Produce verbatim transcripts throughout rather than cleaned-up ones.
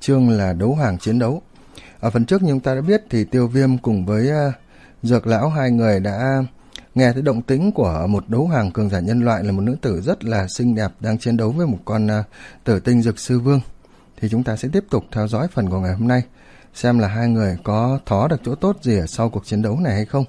chương là đấu hoàng chiến đấu. Ở phần trước như chúng ta đã biết thì Tiêu Viêm cùng với uh, Dược Lão hai người đã nghe thấy động tĩnh của một đấu hoàng cường giả nhân loại là một nữ tử rất là xinh đẹp đang chiến đấu với một con uh, tử tinh dược sư vương. Thì chúng ta sẽ tiếp tục theo dõi phần của ngày hôm nay, xem là hai người có thó được chỗ tốt gì ở sau cuộc chiến đấu này hay không.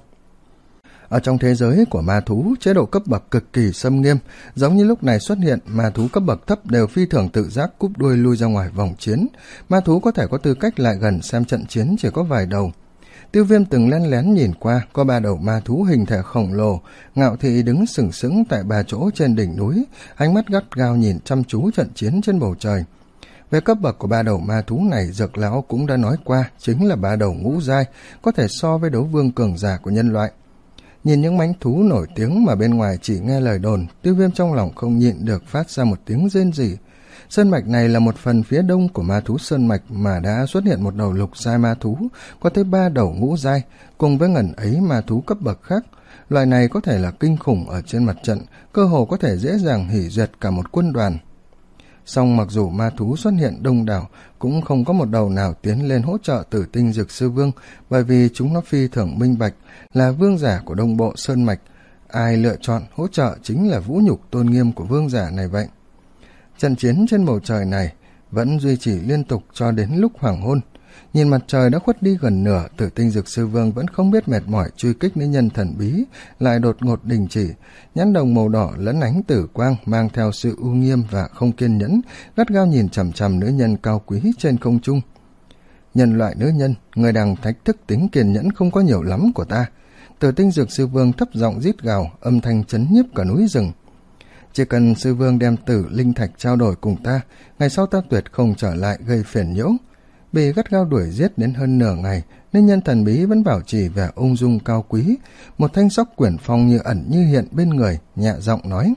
Ở trong thế giới của ma thú, chế độ cấp bậc cực kỳ xâm nghiêm, giống như lúc này xuất hiện, ma thú cấp bậc thấp đều phi thường tự giác cúp đuôi lui ra ngoài vòng chiến. Ma thú có thể có tư cách lại gần xem trận chiến chỉ có vài đầu. Tiêu Viêm từng lén lén nhìn qua, có ba đầu ma thú hình thể khổng lồ, ngạo thị đứng sừng sững tại ba chỗ trên đỉnh núi, ánh mắt gắt gao nhìn chăm chú trận chiến trên bầu trời. Về cấp bậc của ba đầu ma thú này, Dược Lão cũng đã nói qua, chính là ba đầu ngũ giai, có thể so với đấu vương cường giả của nhân loại. Nhìn những mãnh thú nổi tiếng mà bên ngoài chỉ nghe lời đồn, Tiêu Viêm trong lòng không nhịn được phát ra một tiếng rên rỉ. Sơn mạch này là một phần phía đông của ma thú sơn mạch mà đã xuất hiện một đầu lục giai ma thú, có tới ba đầu ngũ giai, cùng với ngần ấy ma thú cấp bậc khác. Loại này có thể là kinh khủng ở trên mặt trận, cơ hồ có thể dễ dàng hủy diệt cả một quân đoàn. Song mặc dù ma thú xuất hiện đông đảo, cũng không có một đầu nào tiến lên hỗ trợ Tử Tinh Dược Sư Vương, bởi vì chúng nó phi thường minh bạch, là vương giả của đông bộ sơn mạch. Ai lựa chọn hỗ trợ chính là vũ nhục tôn nghiêm của vương giả này vậy. Trận chiến trên bầu trời này vẫn duy trì liên tục cho đến lúc hoàng hôn. Nhìn mặt trời đã khuất đi gần nửa, Tử Tinh Dược Sư Vương vẫn không biết mệt mỏi truy kích nữ nhân thần bí, lại đột ngột đình chỉ. Nhãn đồng màu đỏ lẫn ánh tử quang mang theo sự u nghiêm và không kiên nhẫn, gắt gao nhìn chằm chằm nữ nhân cao quý trên không trung. Nhân loại nữ nhân, người đang thách thức tính kiên nhẫn không có nhiều lắm của ta. Tử Tinh Dược Sư Vương thấp giọng rít gào, âm thanh chấn nhiếp cả núi rừng. Chỉ cần sư vương đem tử linh thạch trao đổi cùng ta, ngày sau ta tuyệt không trở lại gây phiền nhiễu. Bị gắt gao đuổi giết đến hơn nửa ngày, nên nhân thần bí vẫn bảo trì vẻ ung dung cao quý, một thanh sóc quyển phong như ẩn như hiện bên người, nhẹ giọng nói: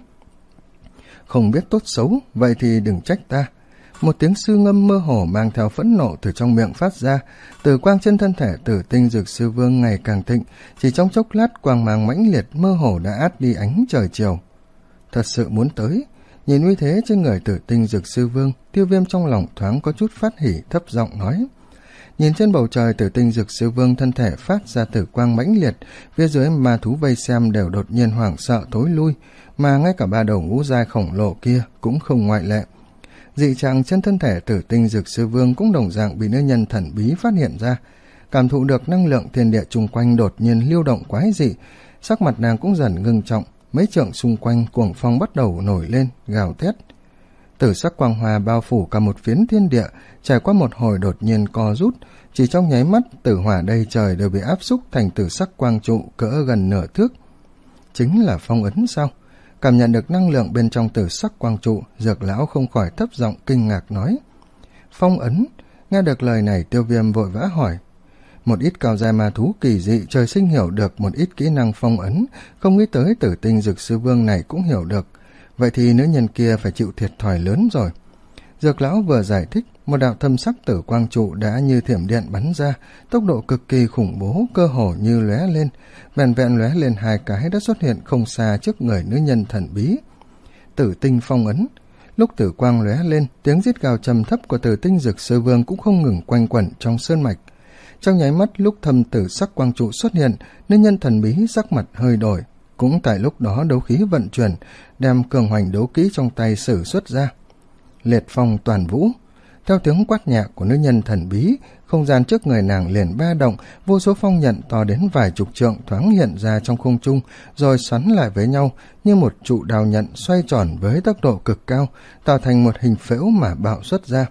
không biết tốt xấu, vậy thì đừng trách ta. Một tiếng sư ngâm mơ hồ mang theo phẫn nộ từ trong miệng phát ra, từ quang trên thân thể Tử Tinh Dược Sư Vương ngày càng thịnh, chỉ trong chốc lát quang mang mãnh liệt mơ hồ đã át đi ánh trời chiều. Thật sự muốn tới. Nhìn uy thế trên người Tử Tinh Dược Sư Vương, Tiêu Viêm trong lòng thoáng có chút phát hỉ, thấp giọng nói. Nhìn trên bầu trời, Tử Tinh Dược Sư Vương thân thể phát ra tử quang mãnh liệt, phía dưới ma thú vây xem đều đột nhiên hoảng sợ thối lui, mà ngay cả ba đầu ngũ giai khổng lồ kia cũng không ngoại lệ. Dị trạng trên thân thể Tử Tinh Dược Sư Vương cũng đồng dạng bị nữ nhân thần bí phát hiện ra. Cảm thụ được năng lượng thiên địa chung quanh đột nhiên lưu động quái dị, sắc mặt nàng cũng dần ngưng trọng. Mấy trượng xung quanh cuồng phong bắt đầu nổi lên, gào thét. Tử sắc quang hoa bao phủ cả một phiến thiên địa, trải qua một hồi đột nhiên co rút, chỉ trong nháy mắt tử hỏa đầy trời đều bị áp xúc thành tử sắc quang trụ cỡ gần nửa thước. Chính là phong ấn sao? Cảm nhận được năng lượng bên trong tử sắc quang trụ, Dược Lão không khỏi thấp giọng kinh ngạc nói. Phong ấn? Nghe được lời này, Tiêu Viêm vội vã hỏi. Một ít cao giai ma thú kỳ dị trời sinh hiểu được một ít kỹ năng phong ấn, không nghĩ tới Tử Tinh Dược Sư Vương này cũng hiểu được. Vậy thì nữ nhân kia phải chịu thiệt thòi lớn rồi. Dược Lão vừa giải thích, một đạo thâm sắc tử quang trụ đã như thiểm điện bắn ra, tốc độ cực kỳ khủng bố, cơ hồ như lóe lên, vẹn vẹn lóe lên hai cái đã xuất hiện không xa trước người nữ nhân thần bí. Tử Tinh phong ấn. Lúc tử quang lóe lên, tiếng rít gào trầm thấp của Tử Tinh Dược Sư Vương cũng không ngừng quanh quẩn trong sơn mạch. Trong nháy mắt lúc thâm tử sắc quang trụ xuất hiện, nữ nhân thần bí sắc mặt hơi đổi. Cũng tại lúc đó đấu khí vận chuyển, đem cường hoành đấu kỹ trong tay sử xuất ra. Liệt phong toàn vũ. Theo tiếng quát nhạc của nữ nhân thần bí, không gian trước người nàng liền ba động, vô số phong nhận to đến vài chục trượng thoáng hiện ra trong không trung, rồi xoắn lại với nhau như một trụ đào nhận xoay tròn với tốc độ cực cao, tạo thành một hình phễu mà bạo xuất ra.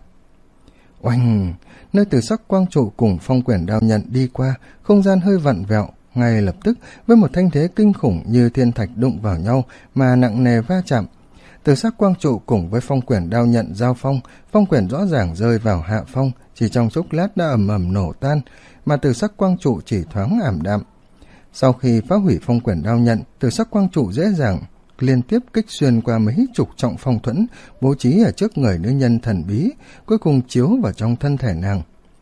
Oanh! Nơi tử sắc quang trụ cùng phong quyển đao nhận đi qua, không gian hơi vặn vẹo, ngay lập tức với một thanh thế kinh khủng như thiên thạch đụng vào nhau mà nặng nề va chạm. Tử sắc quang trụ cùng với phong quyển đao nhận giao phong, phong quyển rõ ràng rơi vào hạ phong, chỉ trong chốc lát đã ầm ầm nổ tan, mà tử sắc quang trụ chỉ thoáng ảm đạm. Sau khi phá hủy phong quyển đao nhận, tử sắc quang trụ dễ dàng liên tiếp kích xuyên qua mấy chục trọng phong thuẫn bố trí ở trước người nữ nhân thần bí, cuối cùng chiếu vào trong thân thể nàng.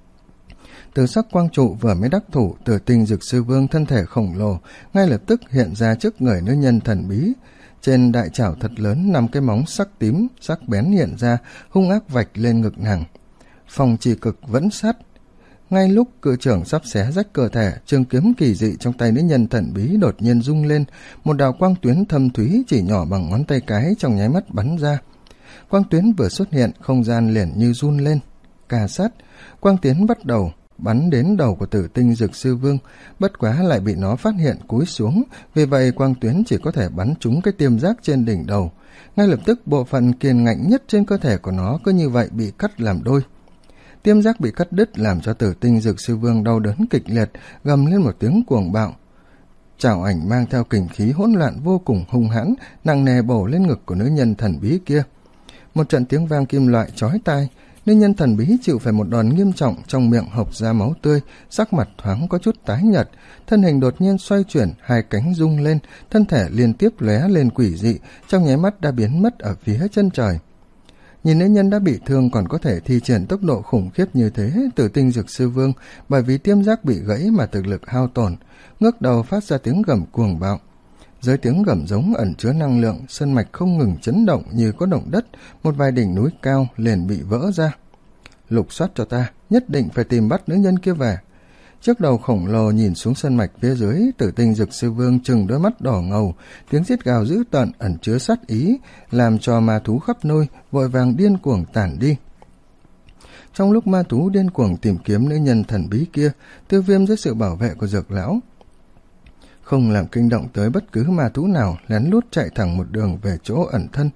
Tử sắc quang trụ vừa mới đắc thủ, Tử Tinh Dược Sư Vương thân thể khổng lồ ngay lập tức hiện ra trước người nữ nhân thần bí. Trên đại chảo thật lớn năm cái móng sắc tím sắc bén hiện ra, hung ác vạch lên ngực nàng. Phong trì cực vẫn sát. Ngay lúc cự trưởng sắp xé rách cơ thể, trường kiếm kỳ dị trong tay nữ nhân thần bí đột nhiên rung lên, một đạo quang tuyến thâm thúy chỉ nhỏ bằng ngón tay cái trong nháy mắt bắn ra. Quang tuyến vừa xuất hiện, không gian liền như run lên. Cà sát, quang tuyến bắt đầu bắn đến đầu của Tử Tinh Dực Sư Vương, bất quá lại bị nó phát hiện cúi xuống, vì vậy quang tuyến chỉ có thể bắn trúng cái tiêm giác trên đỉnh đầu. Ngay lập tức bộ phận kiên ngạnh nhất trên cơ thể của nó cứ như vậy bị cắt làm đôi. Tiêm giác bị cắt đứt làm cho Tử Tinh Dực Sư Vương đau đớn kịch liệt, gầm lên một tiếng cuồng bạo. Trảo ảnh mang theo kình khí hỗn loạn vô cùng hung hãn, nặng nề bổ lên ngực của nữ nhân thần bí kia. Một trận tiếng vang kim loại chói tai, nữ nhân thần bí chịu phải một đòn nghiêm trọng, trong miệng hộc ra máu tươi, sắc mặt thoáng có chút tái nhợt, thân hình đột nhiên xoay chuyển, hai cánh rung lên, thân thể liên tiếp lóe lên quỷ dị, trong nháy mắt đã biến mất ở phía chân trời. Nhìn nữ nhân đã bị thương còn có thể thi triển tốc độ khủng khiếp như thế, Tử Tinh Dực Sư Vương bởi vì tiêm giác bị gãy mà thực lực hao tổn, ngước đầu phát ra tiếng gầm cuồng bạo. Dưới tiếng gầm giống ẩn chứa năng lượng, sơn mạch không ngừng chấn động như có động đất, một vài đỉnh núi cao liền bị vỡ ra. Lục soát cho ta, nhất định phải tìm bắt nữ nhân kia về. Chiếc đầu khổng lồ nhìn xuống sơn mạch phía dưới, Tử Tinh Dực Sư Vương trừng đôi mắt đỏ ngầu, tiếng rít gào dữ tợn ẩn chứa sát ý, làm cho ma thú khắp nơi vội vàng điên cuồng tản đi. Trong lúc ma thú điên cuồng tìm kiếm nữ nhân thần bí kia, Tiêu Viêm dưới sự bảo vệ của Dược lão không làm kinh động tới bất cứ ma thú nào, lén lút chạy thẳng một đường về chỗ ẩn thân.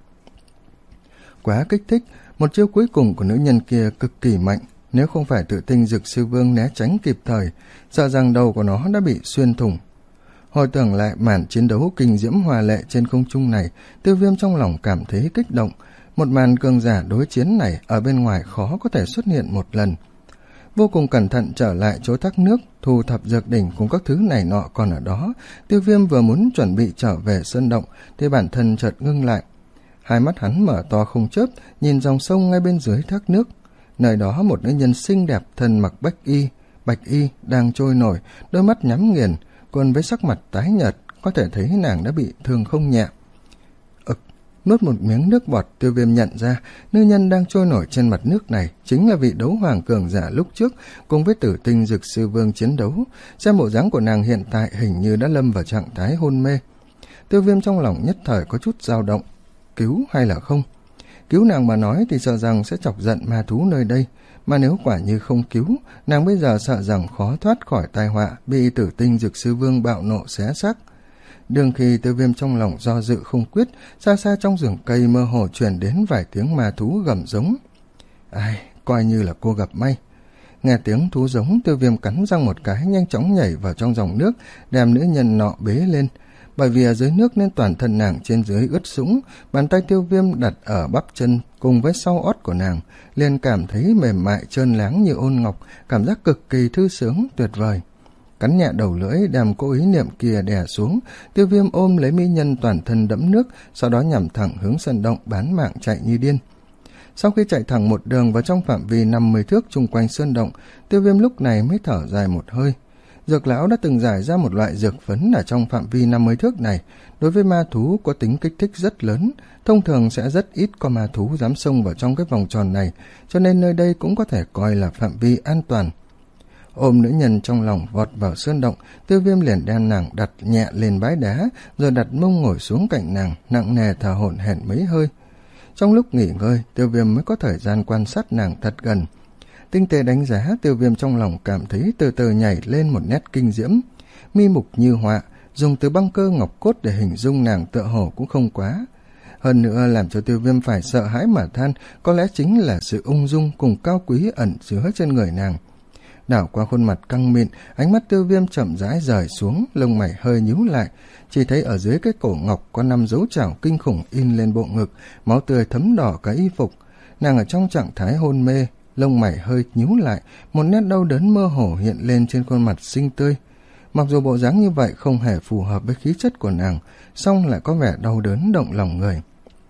Quá kích thích, một chiêu cuối cùng của nữ nhân kia cực kỳ mạnh, nếu không phải Tử Tinh Dực Sư Vương né tránh kịp thời, sợ rằng đầu của nó đã bị xuyên thủng. Hồi tưởng lại màn chiến đấu kinh diễm hòa lệ trên không trung này, Tiêu Viêm trong lòng cảm thấy kích động. Một màn cường giả đối chiến này ở bên ngoài khó có thể xuất hiện một lần. Vô cùng cẩn thận trở lại chỗ thác nước, thu thập dược đỉnh cùng các thứ này nọ còn ở đó, Tiêu Viêm vừa muốn chuẩn bị trở về sơn động thì bản thân chợt ngưng lại. Hai mắt hắn mở to không chớp, nhìn dòng sông ngay bên dưới thác nước. Nơi đó một nữ nhân xinh đẹp thân mặc bách y, bạch y đang trôi nổi, đôi mắt nhắm nghiền, còn với sắc mặt tái nhợt, có thể thấy nàng đã bị thương không nhẹ. Ực, nuốt một miếng nước bọt, Tiêu Viêm nhận ra nữ nhân đang trôi nổi trên mặt nước này chính là vị đấu hoàng cường giả lúc trước cùng với Tử Tinh Dực Sư Vương chiến đấu. Xem bộ dáng của nàng hiện tại hình như đã lâm vào trạng thái hôn mê. Tiêu Viêm trong lòng nhất thời có chút dao động, cứu hay là không? Cứu nàng mà nói thì sợ rằng sẽ chọc giận ma thú nơi đây, mà nếu quả như không cứu, nàng bây giờ sợ rằng khó thoát khỏi tai họa, bị Tử Tinh Dực Sư Vương bạo nộ xé xác. Đương khi Tiêu Viêm trong lòng do dự không quyết, xa xa trong rừng cây mơ hồ truyền đến vài tiếng ma thú gầm giống. Ai, coi như là cô gặp may. Nghe tiếng thú giống, Tiêu Viêm cắn răng một cái, nhanh chóng nhảy vào trong dòng nước, đem nữ nhân nọ bế lên. Bởi vì ở dưới nước nên toàn thân nàng trên dưới ướt sũng, bàn tay Tiêu Viêm đặt ở bắp chân cùng với sau ót của nàng, liền cảm thấy mềm mại trơn láng như ôn ngọc, cảm giác cực kỳ thư sướng, tuyệt vời. Cắn nhẹ đầu lưỡi, đem cố ý niệm kia đè xuống, Tiêu Viêm ôm lấy mỹ nhân toàn thân đẫm nước, sau đó nhằm thẳng hướng sân động bán mạng chạy như điên. Sau khi chạy thẳng một đường vào trong phạm vi năm mươi thước chung quanh sơn động, Tiêu Viêm lúc này mới thở dài một hơi. Dược lão đã từng giải ra một loại dược phấn ở trong phạm vi năm mươi thước này, đối với ma thú có tính kích thích rất lớn, thông thường sẽ rất ít có ma thú dám xông vào trong cái vòng tròn này, cho nên nơi đây cũng có thể coi là phạm vi an toàn. Ôm nữ nhân trong lòng vọt vào sơn động, Tiêu Viêm liền đem nàng đặt nhẹ lên bãi đá, rồi đặt mông ngồi xuống cạnh nàng, nặng nề thở hổn hển mấy hơi. Trong lúc nghỉ ngơi, Tiêu Viêm mới có thời gian quan sát nàng thật gần. Tinh tế đánh giá, Tiêu Viêm trong lòng cảm thấy từ từ nhảy lên một nét kinh diễm. Mi mục như họa, dùng từ băng cơ ngọc cốt để hình dung nàng tựa hồ cũng không quá. Hơn nữa làm cho Tiêu Viêm phải sợ hãi mà than, có lẽ chính là sự ung dung cùng cao quý ẩn chứa trên người nàng. Đảo qua khuôn mặt căng mịn, ánh mắt Tiêu Viêm chậm rãi rời xuống, lông mày hơi nhíu lại, chỉ thấy ở dưới cái cổ ngọc có năm dấu chảo kinh khủng in lên bộ ngực, máu tươi thấm đỏ cả y phục. Nàng ở trong trạng thái hôn mê, lông mày hơi nhíu lại, một nét đau đớn mơ hồ hiện lên trên khuôn mặt xinh tươi. Mặc dù bộ dáng như vậy không hề phù hợp với khí chất của nàng, song lại có vẻ đau đớn động lòng người.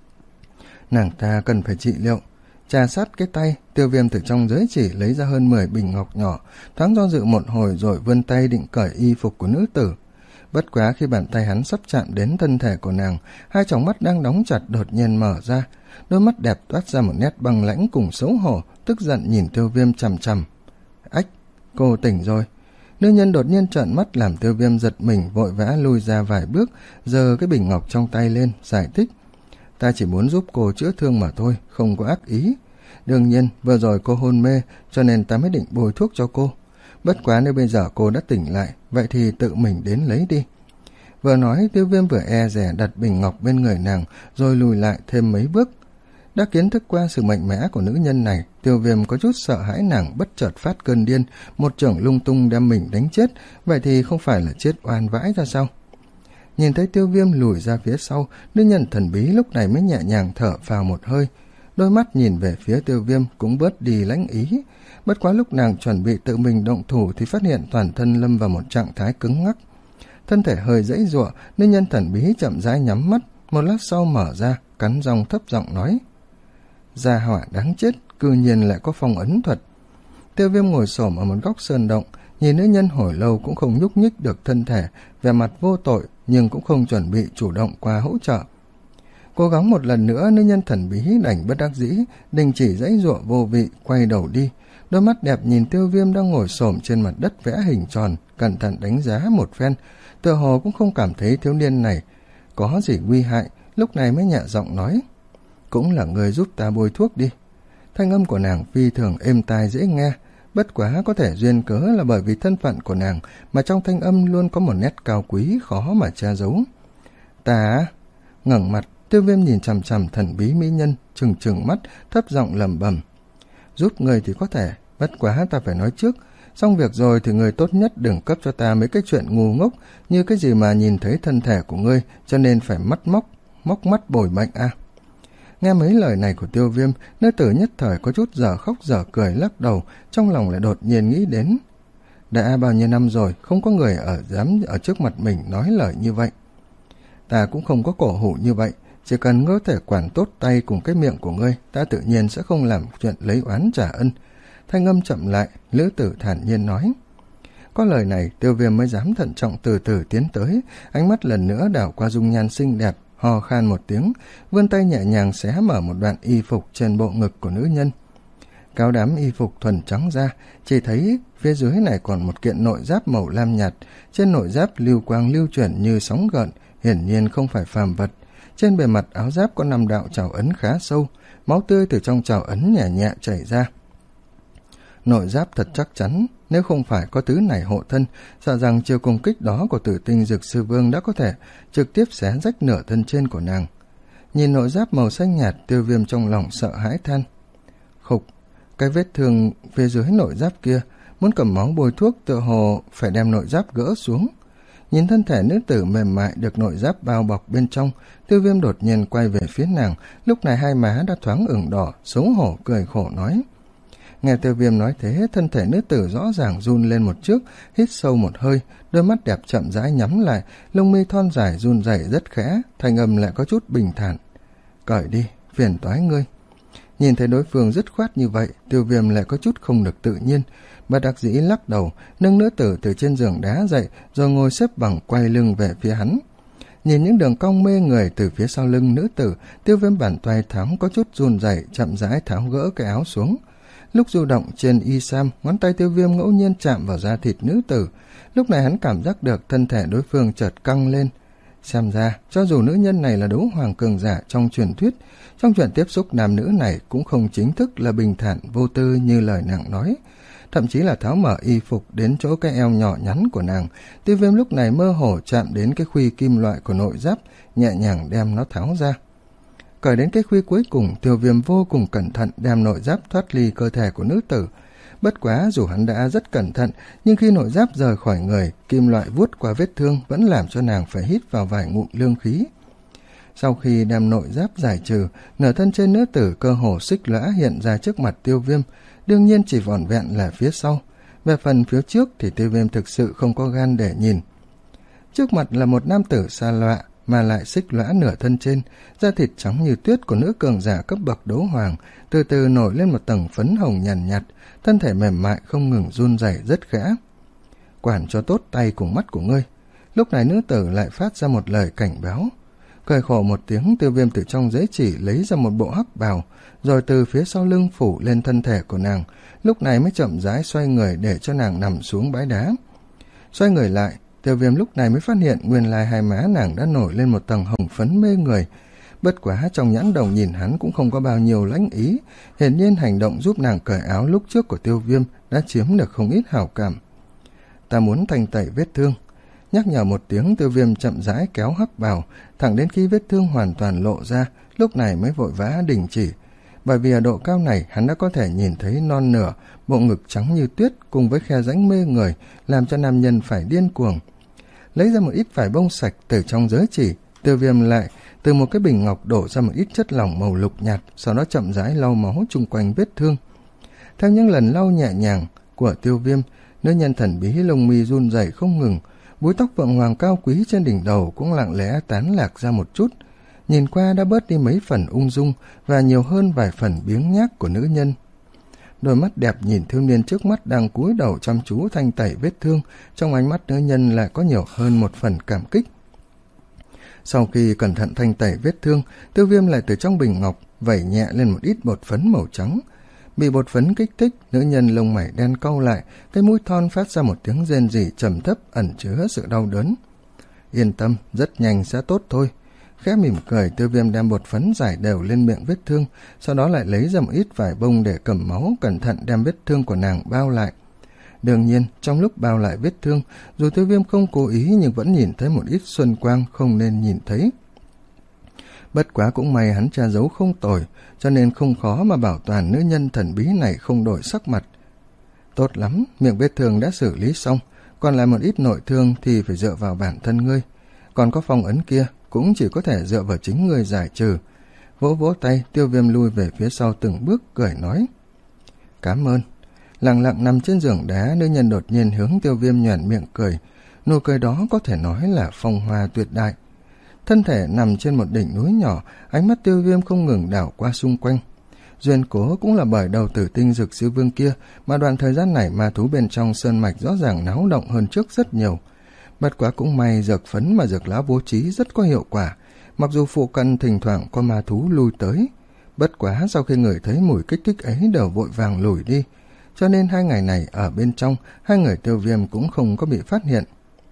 Nàng ta cần phải trị liệu. Trà sát cái tay, Tiêu Viêm từ trong giới chỉ lấy ra hơn mười bình ngọc nhỏ, thoáng do dự một hồi rồi vươn tay định cởi y phục của nữ tử. Bất quá khi bàn tay hắn sắp chạm đến thân thể của nàng, hai tròng mắt đang đóng chặt đột nhiên mở ra, đôi mắt đẹp toát ra một nét băng lãnh cùng xấu hổ, tức giận nhìn Tiêu Viêm chằm chằm. Ách, cô tỉnh rồi. Nữ nhân đột nhiên trợn mắt làm Tiêu Viêm giật mình, vội vã lui ra vài bước, giơ cái bình ngọc trong tay lên, giải thích. Ta chỉ muốn giúp cô chữa thương mà thôi, không có ác ý. Đương nhiên, vừa rồi cô hôn mê, cho nên ta mới định bôi thuốc cho cô. Bất quá nếu bây giờ cô đã tỉnh lại, vậy thì tự mình đến lấy đi. Vừa nói, Tiêu Viêm vừa e dè đặt bình ngọc bên người nàng, rồi lùi lại thêm mấy bước. Đã kiến thức qua sự mạnh mẽ của nữ nhân này, Tiêu Viêm có chút sợ hãi nàng bất chợt phát cơn điên, một chưởng lung tung đem mình đánh chết, vậy thì không phải là chết oan vãi ra sao? Nhìn thấy Tiêu Viêm lùi ra phía sau, nữ nhân thần bí lúc này mới nhẹ nhàng thở vào một hơi. Đôi mắt nhìn về phía Tiêu Viêm cũng bớt đi lãnh ý. Bất quá lúc nàng chuẩn bị tự mình động thủ thì phát hiện toàn thân lâm vào một trạng thái cứng ngắc. Thân thể hơi dãy giụa, nữ nhân thần bí chậm rãi nhắm mắt, một lát sau mở ra, cắn răng thấp giọng nói. Gia hỏa đáng chết, cư nhiên lại có phong ấn thuật. Tiêu Viêm ngồi xổm ở một góc sơn động, nhìn nữ nhân hồi lâu cũng không nhúc nhích được thân thể, vẻ mặt vô tội nhưng cũng không chuẩn bị chủ động qua hỗ trợ. Cố gắng một lần nữa, nữ nhân thần bí đành bất đắc dĩ, đình chỉ dãy giụa vô vị, quay đầu đi. Đôi mắt đẹp nhìn Tiêu Viêm đang ngồi xổm trên mặt đất vẽ hình tròn, cẩn thận đánh giá một phen, tựa hồ cũng không cảm thấy thiếu niên này có gì nguy hại, lúc này mới nhẹ giọng nói. Cũng là người giúp ta bôi thuốc đi. Thanh âm của nàng phi thường êm tai dễ nghe, bất quá có thể duyên cớ là bởi vì thân phận của nàng mà trong thanh âm luôn có một nét cao quý khó mà che giấu. Ta ngẩng mặt, Tiêu Viêm nhìn chằm chằm thần bí mỹ nhân, trừng trừng mắt, thấp giọng lẩm bẩm. Giúp người thì có thể, bất quá ta phải nói trước, xong việc rồi thì người tốt nhất đừng cấp cho ta mấy cái chuyện ngu ngốc như cái gì mà nhìn thấy thân thể của ngươi cho nên phải mắt móc, móc mắt bồi bệnh a. À. Nghe mấy lời này của Tiêu Viêm, nữ tử nhất thời có chút dở khóc dở cười lắc đầu, trong lòng lại đột nhiên nghĩ đến. Đã bao nhiêu năm rồi, không có người ở dám ở trước mặt mình nói lời như vậy. Ta cũng không có cổ hủ như vậy, chỉ cần ngươi có thể quản tốt tay cùng cái miệng của ngươi, ta tự nhiên sẽ không làm chuyện lấy oán trả ân. Thanh âm chậm lại, nữ tử thản nhiên nói. Có lời này, Tiêu Viêm mới dám thận trọng từ từ tiến tới, ánh mắt lần nữa đảo qua dung nhan xinh đẹp, hò khan một tiếng, vươn tay nhẹ nhàng xé mở một đoạn y phục trên bộ ngực của nữ nhân. Cáo đám y phục thuần trắng ra, chỉ thấy phía dưới này còn một kiện nội giáp màu lam nhạt, trên nội giáp lưu quang lưu chuyển như sóng gợn, hiển nhiên không phải phàm vật. Trên bề mặt áo giáp có năm đạo trảo ấn khá sâu, máu tươi từ trong trảo ấn nhẹ nhẹ chảy ra. Nội giáp thật chắc chắn, nếu không phải có thứ này hộ thân, sợ rằng chiều công kích đó của Tử Tinh Dược Sư Vương đã có thể trực tiếp xé rách nửa thân trên của nàng. Nhìn nội giáp màu xanh nhạt, Tiêu Viêm trong lòng sợ hãi than. Khục, cái vết thương phía dưới nội giáp kia, muốn cầm máu bôi thuốc tựa hồ phải đem nội giáp gỡ xuống. Nhìn thân thể nữ tử mềm mại được nội giáp bao bọc bên trong, Tiêu Viêm đột nhiên quay về phía nàng, lúc này hai má đã thoáng ửng đỏ, xấu hổ cười khổ nói. Nghe Tiêu Viêm nói thế, thân thể nữ tử rõ ràng run lên một chút, hít sâu một hơi, đôi mắt đẹp chậm rãi nhắm lại, lông mi thon dài run rẩy rất khẽ, thanh âm lại có chút bình thản. Cởi đi, phiền toái ngươi. Nhìn thấy đối phương dứt khoát như vậy, Tiêu Viêm lại có chút không được tự nhiên, bất đắc dĩ lắc đầu, nâng nữ tử từ trên giường đá dậy, rồi ngồi xếp bằng quay lưng về phía hắn. Nhìn những đường cong mê người từ phía sau lưng nữ tử, Tiêu Viêm bàn tay tháo có chút run rẩy, chậm rãi tháo gỡ cái áo xuống. Lúc du động trên y sam, ngón tay Tiêu Viêm ngẫu nhiên chạm vào da thịt nữ tử. Lúc này hắn cảm giác được thân thể đối phương chợt căng lên. Xem ra, cho dù nữ nhân này là đấu hoàng cường giả trong truyền thuyết, trong chuyện tiếp xúc nam nữ này cũng không chính thức là bình thản vô tư như lời nàng nói. Thậm chí là tháo mở y phục đến chỗ cái eo nhỏ nhắn của nàng, Tiêu Viêm lúc này mơ hồ chạm đến cái khuy kim loại của nội giáp, nhẹ nhàng đem nó tháo ra. Cởi đến cái khuy cuối cùng, Tiêu Viêm vô cùng cẩn thận đem nội giáp thoát ly cơ thể của nữ tử. Bất quá dù hắn đã rất cẩn thận, nhưng khi nội giáp rời khỏi người, kim loại vuốt qua vết thương vẫn làm cho nàng phải hít vào vài ngụm lương khí. Sau khi đem nội giáp giải trừ, nửa thân trên nữ tử cơ hồ xích lõa hiện ra trước mặt Tiêu Viêm, đương nhiên chỉ vỏn vẹn là phía sau. Về phần phía trước thì Tiêu Viêm thực sự không có gan để nhìn. Trước mặt là một nam tử xa lạ, mà lại xích lõa nửa thân trên, da thịt trắng như tuyết của nữ cường giả cấp bậc đấu hoàng, từ từ nổi lên một tầng phấn hồng nhàn nhạt, nhạt, thân thể mềm mại không ngừng run rẩy rất khẽ. Quản cho tốt tay cùng mắt của ngươi. Lúc này nữ tử lại phát ra một lời cảnh báo. Cười khổ một tiếng, Tiêu Viêm từ trong giới chỉ lấy ra một bộ hắc bào, rồi từ phía sau lưng phủ lên thân thể của nàng, lúc này mới chậm rãi xoay người để cho nàng nằm xuống bãi đá. Xoay người lại, Tiêu Viêm lúc này mới phát hiện nguyên lai hai má nàng đã nổi lên một tầng hồng phấn mê người. Bất quá trong nhãn đồng nhìn hắn cũng không có bao nhiêu lãnh ý, hiển nhiên hành động giúp nàng cởi áo lúc trước của Tiêu Viêm đã chiếm được không ít hảo cảm. Ta muốn thanh tẩy vết thương. Nhắc nhở một tiếng, Tiêu Viêm chậm rãi kéo hắc bào, thẳng đến khi vết thương hoàn toàn lộ ra, lúc này mới vội vã đình chỉ. Bởi vì ở độ cao này hắn đã có thể nhìn thấy non nửa, bộ ngực trắng như tuyết cùng với khe rãnh mê người, làm cho nam nhân phải điên cuồng. Lấy ra một ít vải bông sạch từ trong giới chỉ, Tiêu Viêm lại từ một cái bình ngọc đổ ra một ít chất lỏng màu lục nhạt, sau đó chậm rãi lau máu chung quanh vết thương. Theo những lần lau nhẹ nhàng của Tiêu Viêm, nữ nhân thần bí lông mi run rẩy không ngừng, búi tóc phượng hoàng cao quý trên đỉnh đầu cũng lặng lẽ tán lạc ra một chút, nhìn qua đã bớt đi mấy phần ung dung và nhiều hơn vài phần biếng nhác của nữ nhân. Đôi mắt đẹp nhìn thiếu niên trước mắt đang cúi đầu chăm chú thanh tẩy vết thương, trong ánh mắt nữ nhân lại có nhiều hơn một phần cảm kích. Sau khi cẩn thận thanh tẩy vết thương, Tiêu Viêm lại từ trong bình ngọc vẩy nhẹ lên một ít bột phấn màu trắng. Bị bột phấn kích thích, nữ nhân lông mày đen cau lại, cái mũi thon phát ra một tiếng rên rỉ trầm thấp ẩn chứa sự đau đớn. Yên tâm, rất nhanh sẽ tốt thôi. Khẽ mỉm cười, Tiêu Viêm đem bột phấn rải đều lên miệng vết thương, sau đó lại lấy ra một ít vải bông để cầm máu, cẩn thận đem vết thương của nàng bao lại. Đương nhiên, trong lúc bao lại vết thương, dù Tiêu Viêm không cố ý nhưng vẫn nhìn thấy một ít xuân quang không nên nhìn thấy. Bất quá cũng may hắn che giấu không tồi, cho nên không khó mà bảo toàn nữ nhân thần bí này không đổi sắc mặt. Tốt lắm, miệng vết thương đã xử lý xong, còn lại một ít nội thương thì phải dựa vào bản thân ngươi. Còn có phong ấn kia, cũng chỉ có thể dựa vào chính ngươi giải trừ. Vỗ vỗ tay, Tiêu Viêm lui về phía sau từng bước, cười nói. Cảm ơn. Lặng lặng nằm trên giường đá, nữ nhân đột nhiên hướng Tiêu Viêm nhoẻn miệng cười. Nụ cười đó có thể nói là phong hoa tuyệt đại. Thân thể nằm trên một đỉnh núi nhỏ, ánh mắt Tiêu Viêm không ngừng đảo qua xung quanh. Duyên cố cũng là bởi đầu tử tinh dược sư vương kia, mà đoạn thời gian này ma thú bên trong sơn mạch rõ ràng náo động hơn trước rất nhiều. Bất quá cũng may dược phấn mà dược lão bố trí rất có hiệu quả, mặc dù phụ cận thỉnh thoảng có ma thú lui tới. Bất quá sau khi người thấy mùi kích thích ấy đều vội vàng lùi đi, cho nên hai ngày này ở bên trong, hai người Tiêu Viêm cũng không có bị phát hiện.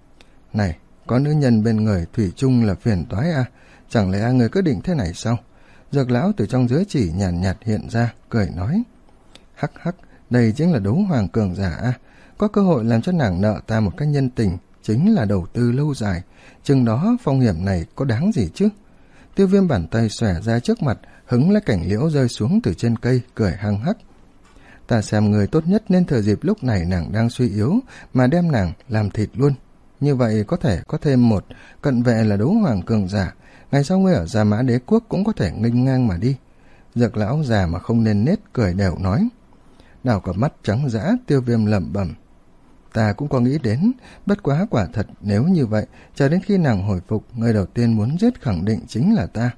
Này, có nữ nhân bên người thủy chung là phiền toái à, chẳng lẽ người cứ định thế này sao? Dược lão từ trong giới chỉ nhàn nhạt, nhạt hiện ra, cười nói. Hắc hắc, đây chính là đấu hoàng cường giả à, có cơ hội làm cho nàng nợ ta một cái nhân tình, chính là đầu tư lâu dài, chừng đó phong hiểm này có đáng gì chứ? Tiêu Viêm bàn tay xòe ra trước mặt, hứng lấy cảnh liễu rơi xuống từ trên cây, cười hăng hắc. Ta xem người tốt nhất nên thừa dịp lúc này nàng đang suy yếu mà đem nàng làm thịt luôn. Như vậy có thể có thêm một cận vệ là đấu hoàng cường giả, ngày sau ngươi ở Gia Mã Đế Quốc cũng có thể nghênh ngang mà đi. Dược lão già mà không nên nết cười đều nói. Đảo cặp mắt trắng dã, Tiêu Viêm lẩm bẩm. Ta cũng có nghĩ đến, bất quá quả thật nếu như vậy, chờ đến khi nàng hồi phục, người đầu tiên muốn giết khẳng định chính là ta.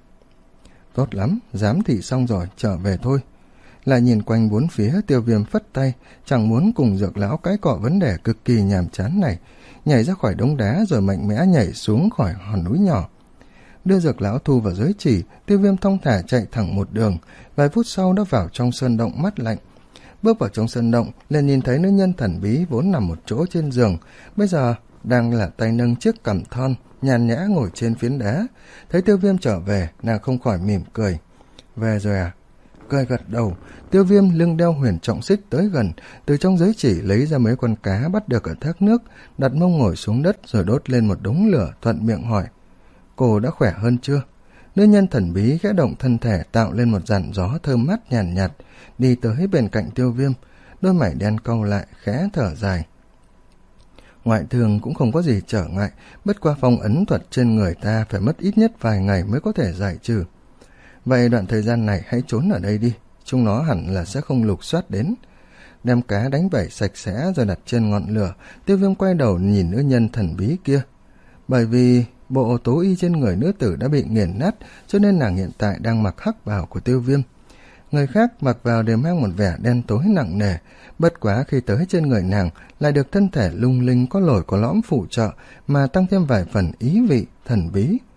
Tốt lắm, giám thị xong rồi, trở về thôi. Lại nhìn quanh bốn phía, Tiêu Viêm phất tay, chẳng muốn cùng dược lão cãi cọ vấn đề cực kỳ nhàm chán này, nhảy ra khỏi đống đá rồi mạnh mẽ nhảy xuống khỏi hòn núi nhỏ. Đưa dược lão thu vào giới chỉ, Tiêu Viêm thong thả chạy thẳng một đường, vài phút sau đã vào trong sơn động mát lạnh. Bước vào trong sơn động, liền nhìn thấy nữ nhân thần bí vốn nằm một chỗ trên giường, bây giờ đang là tay nâng chiếc cằm thon, nhàn nhã ngồi trên phiến đá. Thấy Tiêu Viêm trở về, nàng không khỏi mỉm cười. Về rồi à? Cười gật đầu, Tiêu Viêm lưng đeo huyền trọng xích tới gần, từ trong giới chỉ lấy ra mấy con cá bắt được ở thác nước, đặt mông ngồi xuống đất rồi đốt lên một đống lửa, thuận miệng hỏi. Cô đã khỏe hơn chưa? Nữ nhân thần bí khẽ động thân thể tạo lên một dàn gió thơm mát nhàn nhạt, nhạt, đi tới bên cạnh Tiêu Viêm, đôi mày đen cau lại, khẽ thở dài. Ngoại thương cũng không có gì trở ngại, bất qua phong ấn thuật trên người ta phải mất ít nhất vài ngày mới có thể giải trừ. Vậy đoạn thời gian này hãy trốn ở đây đi, chúng nó hẳn là sẽ không lục soát đến. Đem cá đánh vẩy sạch sẽ rồi đặt trên ngọn lửa, Tiêu Viêm quay đầu nhìn nữ nhân thần bí kia. Bởi vì bộ tố y trên người nữ tử đã bị nghiền nát, cho nên nàng hiện tại đang mặc hắc bào của Tiêu Viêm. Người khác mặc vào đều mang một vẻ đen tối nặng nề, bất quá khi tới trên người nàng lại được thân thể lung linh có lồi có lõm phụ trợ mà tăng thêm vài phần ý vị, thần bí.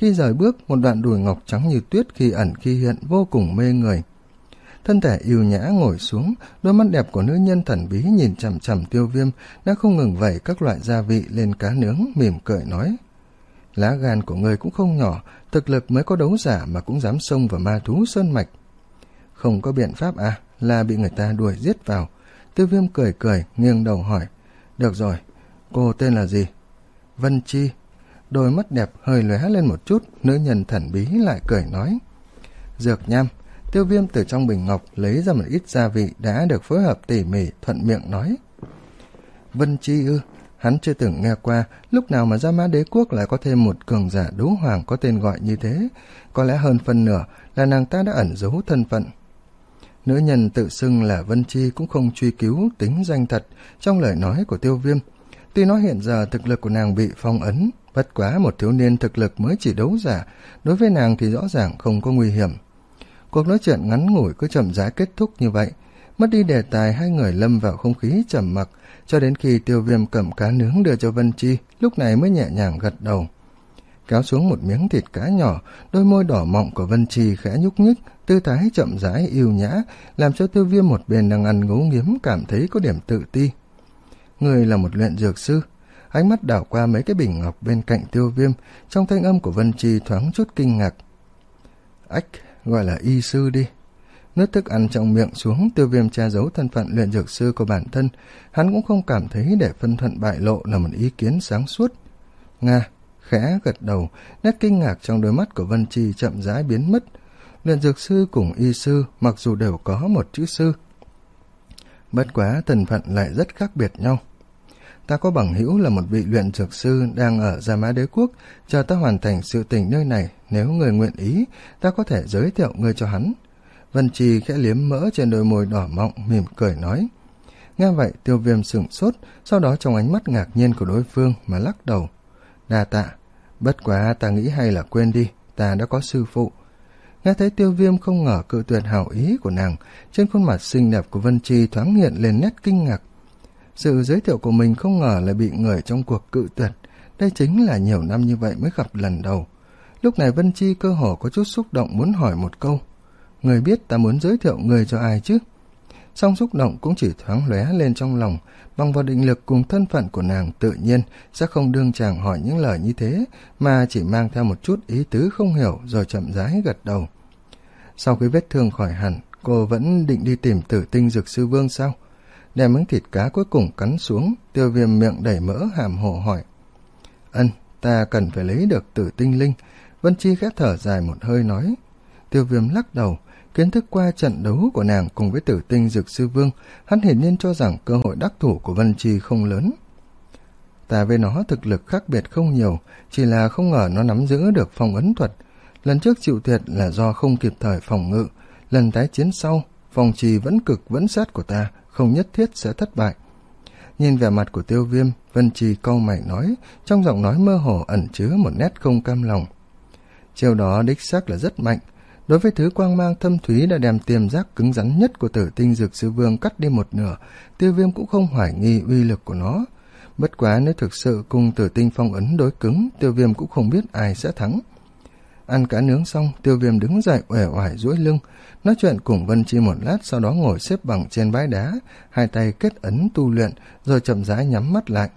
Khi rời bước, một đoạn đùi ngọc trắng như tuyết khi ẩn khi hiện vô cùng mê người. Thân thể yêu nhã ngồi xuống, đôi mắt đẹp của nữ nhân thần bí nhìn chằm chằm Tiêu Viêm, đã không ngừng vẩy các loại gia vị lên cá nướng, mỉm cười nói: lá gan của ngươi cũng không nhỏ, thực lực mới có đấu giả mà cũng dám xông vào ma thú sơn mạch. Không có biện pháp à, là bị người ta đuổi giết vào. Tiêu Viêm cười cười, nghiêng đầu hỏi: được rồi, cô tên là gì? Vân Chi. Đôi mắt đẹp hơi lóe lên một chút, nữ nhân thần bí lại cười nói: dược nham. Tiêu Viêm từ trong bình ngọc lấy ra một ít gia vị đã được phối hợp tỉ mỉ, thuận miệng nói: Vân Chi ư? Hắn chưa từng nghe qua, lúc nào mà Gia Mã Đế Quốc lại có thêm một cường giả đấu hoàng có tên gọi như thế. Có lẽ hơn phân nửa là nàng ta đã ẩn giấu thân phận. Nữ nhân tự xưng là Vân Chi cũng không truy cứu tính danh thật trong lời nói của Tiêu Viêm. Tuy nói hiện giờ thực lực của nàng bị phong ấn, bất quá một thiếu niên thực lực mới chỉ đấu giả, đối với nàng thì rõ ràng không có nguy hiểm. Cuộc nói chuyện ngắn ngủi cứ chậm rãi kết thúc như vậy. Mất đi đề tài, hai người lâm vào không khí trầm mặc, cho đến khi Tiêu Viêm cầm cá nướng đưa cho Vân Chi, lúc này mới nhẹ nhàng gật đầu. Kéo xuống một miếng thịt cá nhỏ, đôi môi đỏ mọng của Vân Chi khẽ nhúc nhích, tư thái chậm rãi yêu nhã, làm cho Tiêu Viêm một bên đang ăn ngấu nghiếm cảm thấy có điểm tự ti. Người là một luyện dược sư. Ánh mắt đảo qua mấy cái bình ngọc bên cạnh Tiêu Viêm, trong thanh âm của Vân Chi thoáng chút kinh ngạc. Ách, gọi là y sư đi. Nuốt thức ăn trong miệng xuống, Tiêu Viêm che giấu thân phận luyện dược sư của bản thân. Hắn cũng không cảm thấy để phân thuận bại lộ là một ý kiến sáng suốt. Nga khẽ gật đầu, nét kinh ngạc trong đôi mắt của Vân Chi chậm rãi biến mất. Luyện dược sư cùng y sư mặc dù đều có một chữ sư, bất quá thân phận lại rất khác biệt nhau. Ta có bằng hữu là một vị luyện dược sư đang ở Gia Mã Đế Quốc, chờ ta hoàn thành sự tình nơi này, nếu người nguyện ý, ta có thể giới thiệu người cho hắn. Vân Chi khẽ liếm mỡ trên đôi môi đỏ mọng, mỉm cười nói. Nghe vậy, Tiêu Viêm sửng sốt, sau đó trong ánh mắt ngạc nhiên của đối phương mà lắc đầu. Đa tạ, bất quá ta nghĩ hay là quên đi, ta đã có sư phụ. Nghe thấy Tiêu Viêm không ngờ cự tuyệt hảo ý của nàng, trên khuôn mặt xinh đẹp của Vân Chi thoáng hiện lên nét kinh ngạc. Sự giới thiệu của mình không ngờ lại bị người trong cuộc cự tuyệt, đây chính là nhiều năm như vậy mới gặp lần đầu. Lúc này Vân Chi cơ hồ có chút xúc động muốn hỏi một câu. Người biết ta muốn giới thiệu người cho ai chứ? Song xúc động cũng chỉ thoáng lóe lên trong lòng, bằng vào định lực cùng thân phận của nàng tự nhiên sẽ không đương chàng hỏi những lời như thế, mà chỉ mang theo một chút ý tứ không hiểu rồi chậm rãi gật đầu. Sau khi vết thương khỏi hẳn, cô vẫn định đi tìm Tử Tinh Dược Sư Vương sao? Đem miếng thịt cá cuối cùng cắn xuống, Tiêu Viêm miệng đầy mỡ hàm hồ hỏi. Ân, ta cần phải lấy được Tử Tinh Linh. Vân Chi khẽ thở dài một hơi nói. Tiêu Viêm lắc đầu. Kiến thức qua trận đấu của nàng cùng với Tử Tinh Dược Sư Vương, hắn hiển nhiên cho rằng cơ hội đắc thủ của Vân Chi không lớn. Ta với nó thực lực khác biệt không nhiều, chỉ là không ngờ nó nắm giữ được phong ấn thuật. Lần trước chịu thiệt là do không kịp thời phòng ngự, lần tái chiến sau, phòng trì vẫn cực vẫn sát của ta không nhất thiết sẽ thất bại. Nhìn vẻ mặt của Tiêu Viêm, Vân Chi cau mày nói, trong giọng nói mơ hồ ẩn chứa một nét không cam lòng. Chiêu đó đích xác là rất mạnh. Đối với thứ quang mang thâm thúy đã đem tiềm giác cứng rắn nhất của Tử Tinh Dược Sư Vương cắt đi một nửa, Tiêu Viêm cũng không hoài nghi uy lực của nó. Bất quá nếu thực sự cùng Tử Tinh phong ấn đối cứng, Tiêu Viêm cũng không biết ai sẽ thắng. Ăn cá nướng xong, Tiêu Viêm đứng dậy uể oải duỗi lưng, nói chuyện cùng Vân Chi một lát, sau đó ngồi xếp bằng trên bãi đá, hai tay kết ấn tu luyện, rồi chậm rãi nhắm mắt lại.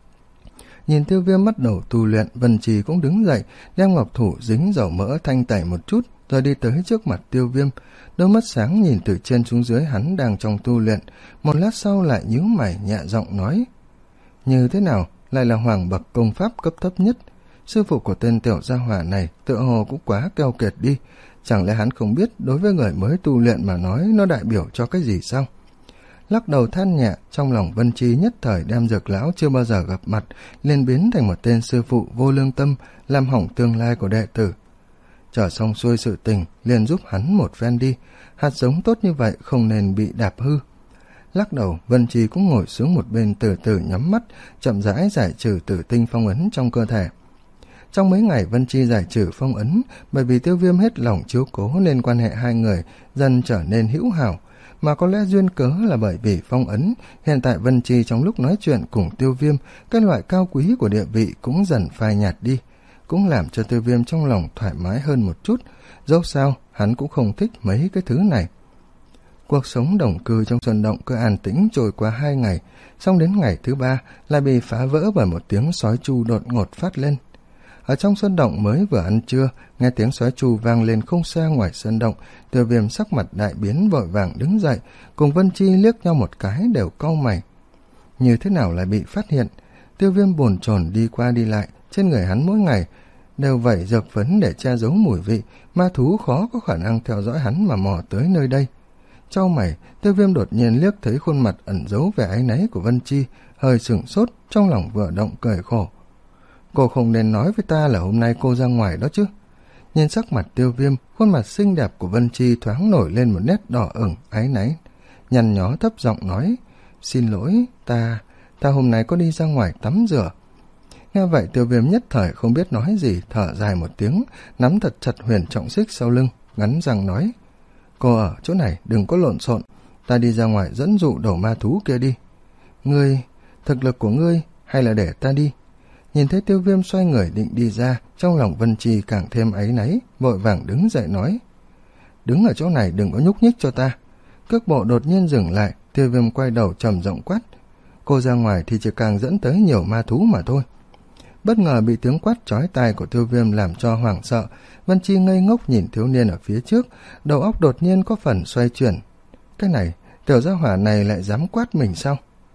Nhìn Tiêu Viêm bắt đầu tu luyện, Vân Chi cũng đứng dậy, đem ngọc thủ dính dầu mỡ thanh tẩy một chút, rồi đi tới trước mặt Tiêu Viêm, đôi mắt sáng nhìn từ trên xuống dưới hắn đang trong tu luyện, một lát sau lại nhíu mày nhẹ giọng nói. Như thế nào, lại là hoàng bậc công pháp cấp thấp nhất? Sư phụ của tên tiểu gia hỏa này tựa hồ cũng quá keo kiệt đi, chẳng lẽ hắn không biết đối với người mới tu luyện mà nói nó đại biểu cho cái gì sao? Lắc đầu than nhẹ, trong lòng Vân Chi nhất thời đem Dược lão chưa bao giờ gặp mặt liền biến thành một tên sư phụ vô lương tâm, làm hỏng tương lai của đệ tử. Trở xong xuôi sự tình, liền giúp hắn một phen đi, hạt giống tốt như vậy không nên bị đạp hư. Lắc đầu, Vân Chi cũng ngồi xuống một bên từ từ nhắm mắt, chậm rãi giải trừ tử tinh phong ấn trong cơ thể. Trong mấy ngày Vân Chi giải trừ phong ấn, bởi vì Tiêu Viêm hết lòng chiếu cố nên quan hệ hai người dần trở nên hữu hảo, mà có lẽ duyên cớ là bởi vì phong ấn, hiện tại Vân Chi trong lúc nói chuyện cùng Tiêu Viêm, cái loại cao quý của địa vị cũng dần phai nhạt đi. cũng làm cho Tiêu Viêm trong lòng thoải mái hơn một chút, dẫu sao hắn cũng không thích mấy cái thứ này. Cuộc sống đồng cư trong sơn động cứ an tĩnh trôi qua hai ngày, xong đến ngày thứ ba lại bị phá vỡ bởi một tiếng sói tru đột ngột phát lên. Ở trong sơn động mới vừa ăn trưa, nghe tiếng sói tru vang lên không xa ngoài sơn động, Tiêu Viêm sắc mặt đại biến vội vàng đứng dậy, cùng Vân Chi liếc nhau một cái đều cau mày. Như thế nào lại bị phát hiện? Tiêu Viêm bồn chồn đi qua đi lại, trên người hắn mỗi ngày đều vẩy dược phấn để che giấu mùi vị, ma thú khó có khả năng theo dõi hắn mà mò tới nơi đây. Chau mày, Tiêu Viêm đột nhiên liếc thấy khuôn mặt ẩn giấu vẻ áy náy của Vân Chi, hơi sửng sốt, trong lòng vừa động cười khổ. Cô không nên nói với ta là hôm nay cô ra ngoài đó chứ. Nhìn sắc mặt Tiêu Viêm, khuôn mặt xinh đẹp của Vân Chi thoáng nổi lên một nét đỏ ửng, áy náy, nhăn nhó thấp giọng nói, xin lỗi, ta, ta hôm nay có đi ra ngoài tắm rửa. Nghe vậy Tiêu Viêm nhất thời không biết nói gì, thở dài một tiếng, nắm thật chặt huyền trọng xích sau lưng, ngắn răng nói, cô ở chỗ này đừng có lộn xộn, ta đi ra ngoài dẫn dụ đầu ma thú kia đi. Ngươi, thực lực của ngươi hay là để ta đi? Nhìn thấy Tiêu Viêm xoay người định đi ra, trong lòng Vân Chi càng thêm áy náy, vội vàng đứng dậy nói, đứng ở chỗ này đừng có nhúc nhích cho ta. Cước bộ đột nhiên dừng lại, Tiêu Viêm quay đầu trầm giọng quát, cô ra ngoài thì chỉ càng dẫn tới nhiều ma thú mà thôi. Bất ngờ bị tiếng quát chói tai của Tiêu Viêm làm cho hoảng sợ, Vân Chi ngây ngốc nhìn thiếu niên ở phía trước, đầu óc đột nhiên có phần xoay chuyển. Cái này, tiểu gia hỏa này lại dám quát mình sao?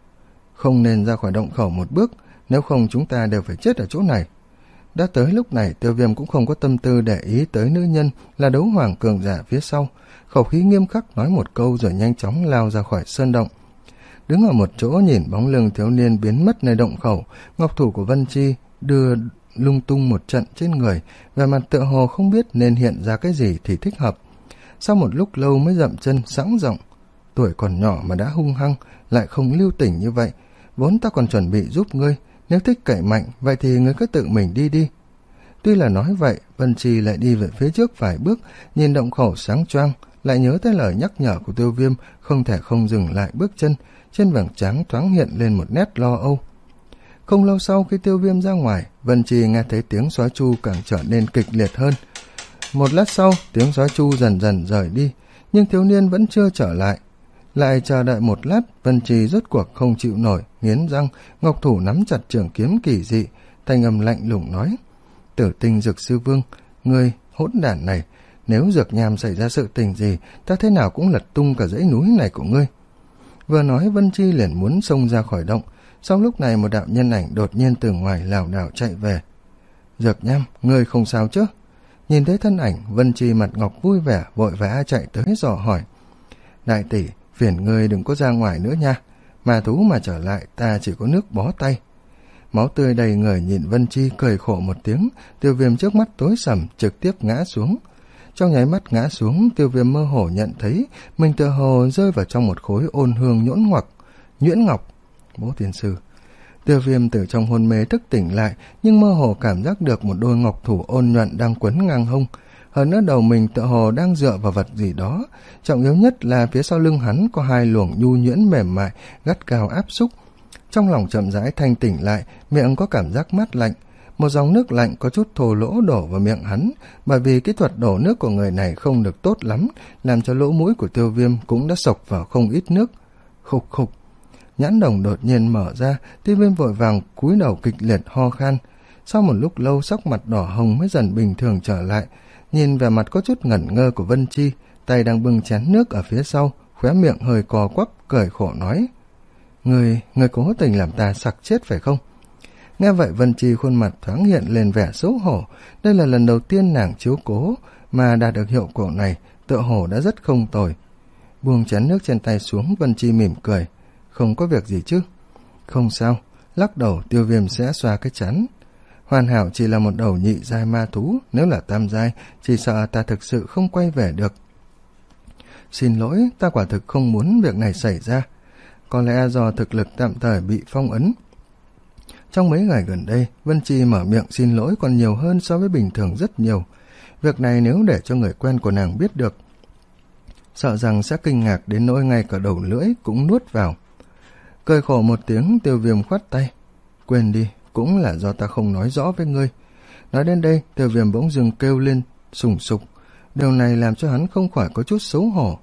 Không nên ra khỏi động khẩu một bước, nếu không chúng ta đều phải chết ở chỗ này. Đã tới lúc này, Tiêu Viêm cũng không có tâm tư để ý tới nữ nhân là đấu hoàng cường giả phía sau, khẩu khí nghiêm khắc nói một câu rồi nhanh chóng lao ra khỏi sơn động. Đứng ở một chỗ nhìn bóng lưng thiếu niên biến mất nơi động khẩu, ngọc thủ của Vân Chi đưa lung tung một trận trên người, vẻ mặt tựa hồ không biết nên hiện ra cái gì thì thích hợp. Sau một lúc lâu mới dậm chân sẵn giọng, tuổi còn nhỏ mà đã hung hăng, lại không lưu tình như vậy, vốn ta còn chuẩn bị giúp ngươi, nếu thích cậy mạnh, vậy thì ngươi cứ tự mình đi đi. Tuy là nói vậy, Vân Chi lại đi về phía trước vài bước, nhìn động khẩu sáng choang, lại nhớ tới lời nhắc nhở của Tiêu Viêm, không thể không dừng lại bước chân, trên vầng trán thoáng hiện lên một nét lo âu. Không lâu sau khi Tiêu Viêm ra ngoài, Vân Chi nghe thấy tiếng sói chu càng trở nên kịch liệt hơn. Một lát sau, tiếng sói chu dần dần rời đi, nhưng thiếu niên vẫn chưa trở lại. Lại chờ đợi một lát, Vân Chi rốt cuộc không chịu nổi, nghiến răng, ngọc thủ nắm chặt trường kiếm kỳ dị, thanh âm lạnh lùng nói, Tử Tinh Dược Sư Vương, ngươi hỗn đản này, nếu Dược Nham xảy ra sự tình gì, ta thế nào cũng lật tung cả dãy núi này của ngươi. Vừa nói, Vân Chi liền muốn xông ra khỏi động, sau lúc này một đạo nhân ảnh đột nhiên từ ngoài lảo đảo chạy về. Dược Nham, ngươi không sao chứ? Nhìn thấy thân ảnh, Vân Chi mặt ngọc vui vẻ, vội vã chạy tới dò hỏi. Đại tỷ, phiền ngươi đừng có ra ngoài nữa nha, mà thú mà trở lại ta chỉ có nước bó tay. Máu tươi đầy người nhìn Vân Chi cười khổ một tiếng, Tiêu Viêm trước mắt tối sầm trực tiếp ngã xuống. Trong nháy mắt ngã xuống, Tiêu Viêm mơ hồ nhận thấy mình tựa hồ rơi vào trong một khối ôn hương nhũn ngoặc, nhuyễn ngọc. Bố tiên sư. Tiêu Viêm từ trong hôn mê thức tỉnh lại, nhưng mơ hồ cảm giác được một đôi ngọc thủ ôn nhuận đang quấn ngang hông. Hơn nữa đầu mình tựa hồ đang dựa vào vật gì đó. Trọng yếu nhất là phía sau lưng hắn có hai luồng nhu nhuyễn mềm mại, gắt gao áp xúc. Trong lòng chậm rãi thanh tỉnh lại, miệng có cảm giác mát lạnh. Một dòng nước lạnh có chút thô lỗ đổ vào miệng hắn, bởi vì kỹ thuật đổ nước của người này không được tốt lắm, làm cho lỗ mũi của Tiêu Viêm cũng đã sộc vào không ít nước. Khục khục. Nhãn đồng đột nhiên mở ra, Tiêu Viêm vội vàng cúi đầu kịch liệt ho khan. Sau một lúc lâu sắc mặt đỏ hồng mới dần bình thường trở lại, nhìn vẻ mặt có chút ngẩn ngơ của Vân Chi, tay đang bưng chén nước ở phía sau, khóe miệng hơi co quắp, cười khổ nói, Người, người cố tình làm ta sặc chết phải không? Nghe vậy Vân Chi khuôn mặt thoáng hiện lên vẻ xấu hổ, đây là lần đầu tiên nàng chiếu cố mà đạt được hiệu quả này, tựa hồ đã rất không tồi. Buông chén nước trên tay xuống, Vân Chi mỉm cười, không có việc gì chứ? Không sao, lắc đầu. Tiêu Viêm sẽ xoa cái chắn. Hoàn hảo chỉ là một đầu nhị giai ma thú, nếu là tam giai, chỉ sợ ta thực sự không quay về được. Xin lỗi, ta quả thực không muốn việc này xảy ra. Có lẽ do thực lực tạm thời bị phong ấn. Trong mấy ngày gần đây, Vân Chi mở miệng xin lỗi còn nhiều hơn so với bình thường rất nhiều. Việc này nếu để cho người quen của nàng biết được, sợ rằng sẽ kinh ngạc đến nỗi ngay cả đầu lưỡi cũng nuốt vào. Cười khổ một tiếng, Tiêu Viêm khoát tay. Quên đi, cũng là do ta không nói rõ với ngươi. Nói đến đây, Tiêu Viêm bỗng dưng kêu lên sùng sục. Điều này làm cho hắn không khỏi có chút xấu hổ.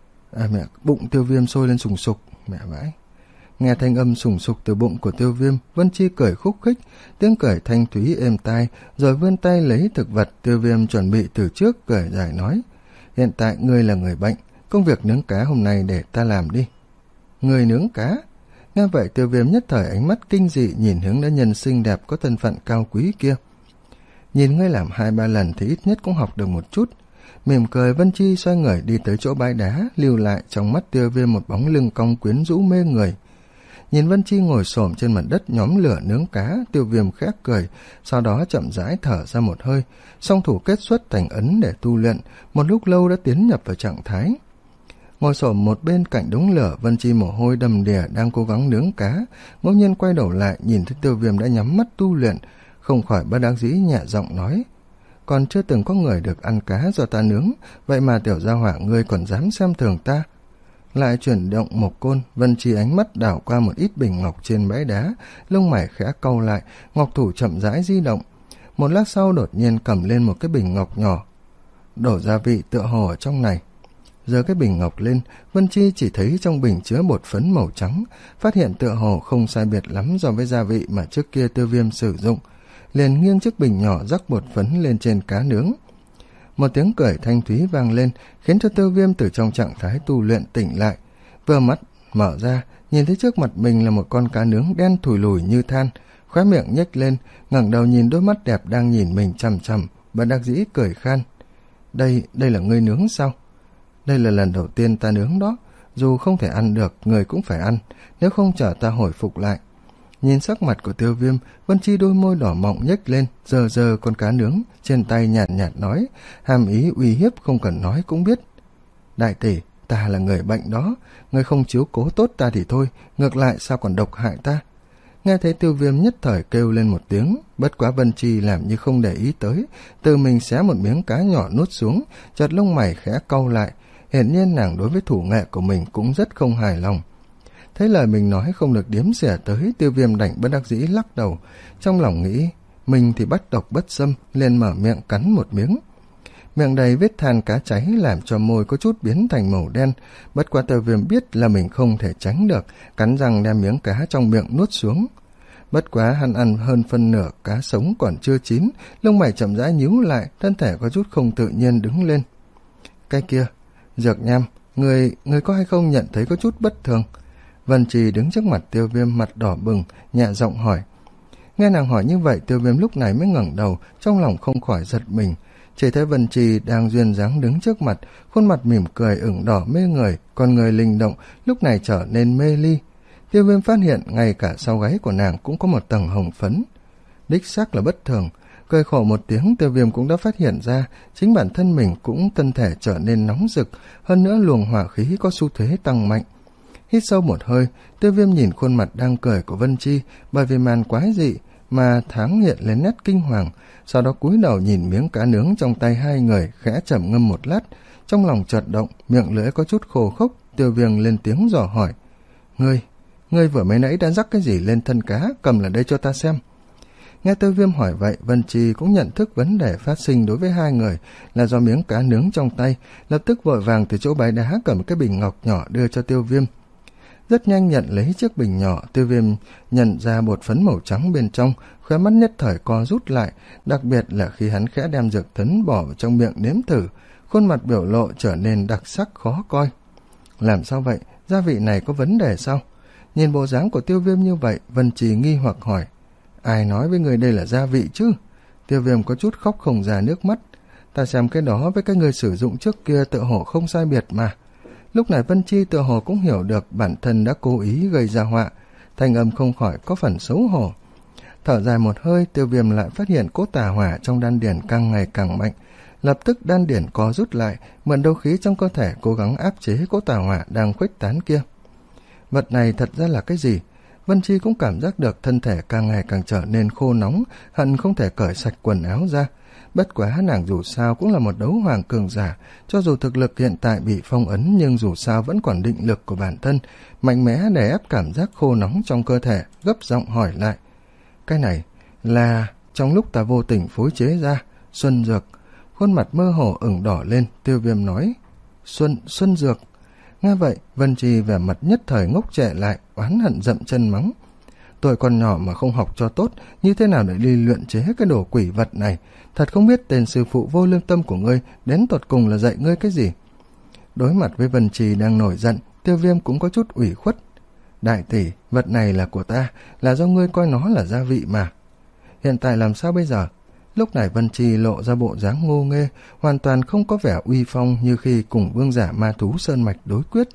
À mẹ, bụng Tiêu Viêm sôi lên sùng sục, mẹ vãi. Nghe thanh âm sùng sục từ bụng của Tiêu Viêm, Vân Chi cười khúc khích, tiếng cười thanh thúy êm tai, rồi vươn tay lấy thực vật Tiêu Viêm chuẩn bị từ trước, cười dài nói: hiện tại ngươi là người bệnh, công việc nướng cá hôm nay để ta làm đi. Người nướng cá? Nghe vậy Tiêu Viêm nhất thời ánh mắt kinh dị nhìn hướng nữ nhân xinh đẹp có thân phận cao quý kia. Nhìn ngươi làm hai ba lần thì ít nhất cũng học được một chút. Mỉm cười, Vân Chi xoay người đi tới chỗ bãi đá, lưu lại trong mắt Tiêu Viêm một bóng lưng cong quyến rũ mê người. Nhìn Vân Chi ngồi xổm trên mặt đất nhóm lửa nướng cá, Tiêu Viêm khẽ cười, sau đó chậm rãi thở ra một hơi, song thủ kết xuất thành ấn để tu luyện, một lúc lâu đã tiến nhập vào trạng thái. Ngồi xổm một bên cạnh đống lửa, Vân Chi mồ hôi đầm đìa đang cố gắng nướng cá, ngẫu nhiên quay đầu lại nhìn thấy Tiêu Viêm đã nhắm mắt tu luyện, không khỏi bất đắc dĩ nhẹ giọng nói: còn chưa từng có người được ăn cá do ta nướng, vậy mà tiểu gia hỏa ngươi còn dám xem thường ta. Lại chuyển động một côn, Vân Chi ánh mắt đảo qua một ít bình ngọc trên bãi đá, lông mày khẽ cau lại, ngọc thủ chậm rãi di động. Một lát sau đột nhiên cầm lên một cái bình ngọc nhỏ, đổ gia vị tựa hồ ở trong này. Giơ cái bình ngọc lên, Vân Chi chỉ thấy trong bình chứa bột phấn màu trắng, phát hiện tựa hồ không sai biệt lắm so với gia vị mà trước kia Tiêu Viêm sử dụng, liền nghiêng chiếc bình nhỏ rắc bột phấn lên trên cá nướng. Một tiếng cười thanh thúy vang lên, khiến cho Tiêu Viêm từ trong trạng thái tu luyện tỉnh lại. Vừa mắt mở ra, nhìn thấy trước mặt mình là một con cá nướng đen thùi lùi như than, khóe miệng nhếch lên, ngẩng đầu nhìn đôi mắt đẹp đang nhìn mình chằm chằm, bất đắc dĩ cười khan: Đây, đây là ngươi nướng sao? Đây là lần đầu tiên ta nướng đó, dù không thể ăn được, người cũng phải ăn, nếu không chờ ta hồi phục lại. Nhìn sắc mặt của Tiêu Viêm, Vân Chi đôi môi đỏ mọng nhếch lên, giơ giơ con cá nướng trên tay, nhạt nhạt nói, hàm ý uy hiếp không cần nói cũng biết: Đại tỷ, ta là người bệnh đó, người không chiếu cố tốt ta thì thôi, ngược lại sao còn độc hại ta. Nghe thấy Tiêu Viêm nhất thời kêu lên một tiếng, bất quá Vân Chi làm như không để ý tới, tự mình xé một miếng cá nhỏ nuốt xuống, chợt lông mày khẽ cau lại, hiển nhiên nàng đối với thủ nghệ của mình cũng rất không hài lòng. Thấy lời mình nói không được điếm xỉa tới, Tiêu Viêm đành bất đắc dĩ lắc đầu, trong lòng nghĩ mình thì bắt độc bất xâm, liền mở miệng cắn một miếng. Miệng đầy vết than cá cháy làm cho môi có chút biến thành màu đen, bất quá Tiêu Viêm biết là mình không thể tránh được, cắn răng đem miếng cá trong miệng nuốt xuống. Bất quá hắn ăn hơn phân nửa cá sống còn chưa chín, lông mày chậm rãi nhíu lại, thân thể có chút không tự nhiên đứng lên. Cái kia, Dược Nham, người, người có hay không nhận thấy có chút bất thường? Vân Trì đứng trước mặt Tiêu Viêm mặt đỏ bừng, nhẹ giọng hỏi. Nghe nàng hỏi như vậy, Tiêu Viêm lúc này mới ngẩng đầu, trong lòng không khỏi giật mình. Chỉ thấy Vân Trì đang duyên dáng đứng trước mặt, khuôn mặt mỉm cười ửng đỏ mê người, còn người linh động lúc này trở nên mê ly. Tiêu Viêm phát hiện ngay cả sau gáy của nàng cũng có một tầng hồng phấn. Đích xác là bất thường. Cười khổ một tiếng, Tiêu Viêm cũng đã phát hiện ra chính bản thân mình cũng thân thể trở nên nóng rực, hơn nữa luồng hỏa khí có xu thế tăng mạnh. Hít sâu một hơi, Tiêu Viêm nhìn khuôn mặt đang cười của Vân Chi, bởi vì màn quái dị mà thoáng hiện lên nét kinh hoàng, sau đó cúi đầu nhìn miếng cá nướng trong tay hai người, khẽ trầm ngâm một lát, trong lòng chợt động, miệng lưỡi có chút khô khốc. Tiêu Viêm lên tiếng dò hỏi: Ngươi, ngươi vừa mới nãy đã rắc cái gì lên thân cá, cầm lại đây cho ta xem. Nghe Tiêu Viêm hỏi vậy, Vân Chi cũng nhận thức vấn đề phát sinh đối với hai người là do miếng cá nướng trong tay, lập tức vội vàng từ chỗ bãi đá cầm cái bình ngọc nhỏ đưa cho Tiêu Viêm. Rất nhanh nhận lấy chiếc bình nhỏ, Tiêu Viêm nhận ra bột phấn màu trắng bên trong, khóe mắt nhất thời co rút lại, đặc biệt là khi hắn khẽ đem dược thấn bỏ vào trong miệng nếm thử, khuôn mặt biểu lộ trở nên đặc sắc khó coi. Làm sao vậy? Gia vị này có vấn đề sao? Nhìn bộ dáng của Tiêu Viêm như vậy, Vân Trì nghi hoặc hỏi: Ai nói với người đây là gia vị chứ? Tiêu Viêm có chút khóc không ra nước mắt. Ta xem cái đó với cái người sử dụng trước kia tựa hồ không sai biệt mà. Lúc này Vân Chi tựa hồ cũng hiểu được bản thân đã cố ý gây ra họa, thanh âm không khỏi có phần xấu hổ. Thở dài một hơi, Tiêu Viêm lại phát hiện cỗ tà hỏa trong đan điển càng ngày càng mạnh, lập tức đan điển co rút lại, mượn đấu khí trong cơ thể cố gắng áp chế cỗ tà hỏa đang khuếch tán kia. Vật này thật ra là cái gì? Vân Chi cũng cảm giác được thân thể càng ngày càng trở nên khô nóng, hận không thể cởi sạch quần áo ra. Bất quá nàng dù sao cũng là một đấu hoàng cường giả, cho dù thực lực hiện tại bị phong ấn nhưng dù sao vẫn còn định lực của bản thân, mạnh mẽ đè ép cảm giác khô nóng trong cơ thể, gấp giọng hỏi lại: Cái này là trong lúc ta vô tình phối chế ra. Xuân dược. Khuôn mặt mơ hồ ửng đỏ lên, Tiêu Viêm nói. Xuân, xuân dược. Nghe vậy, Vân Chi vẻ mặt nhất thời ngốc trệ lại, oán hận dậm chân mắng. Tôi còn nhỏ mà không học cho tốt, như thế nào để đi luyện chế cái đồ quỷ vật này? Thật không biết tên sư phụ vô lương tâm của ngươi đến tột cùng là dạy ngươi cái gì. Đối mặt với Vân Chi đang nổi giận, Tiêu Viêm cũng có chút ủy khuất. Đại tỷ, vật này là của ta, là do ngươi coi nó là gia vị mà. Hiện tại làm sao bây giờ? Lúc này Vân Chi lộ ra bộ dáng ngô nghê, hoàn toàn không có vẻ uy phong như khi cùng vương giả ma thú Sơn Mạch đối quyết.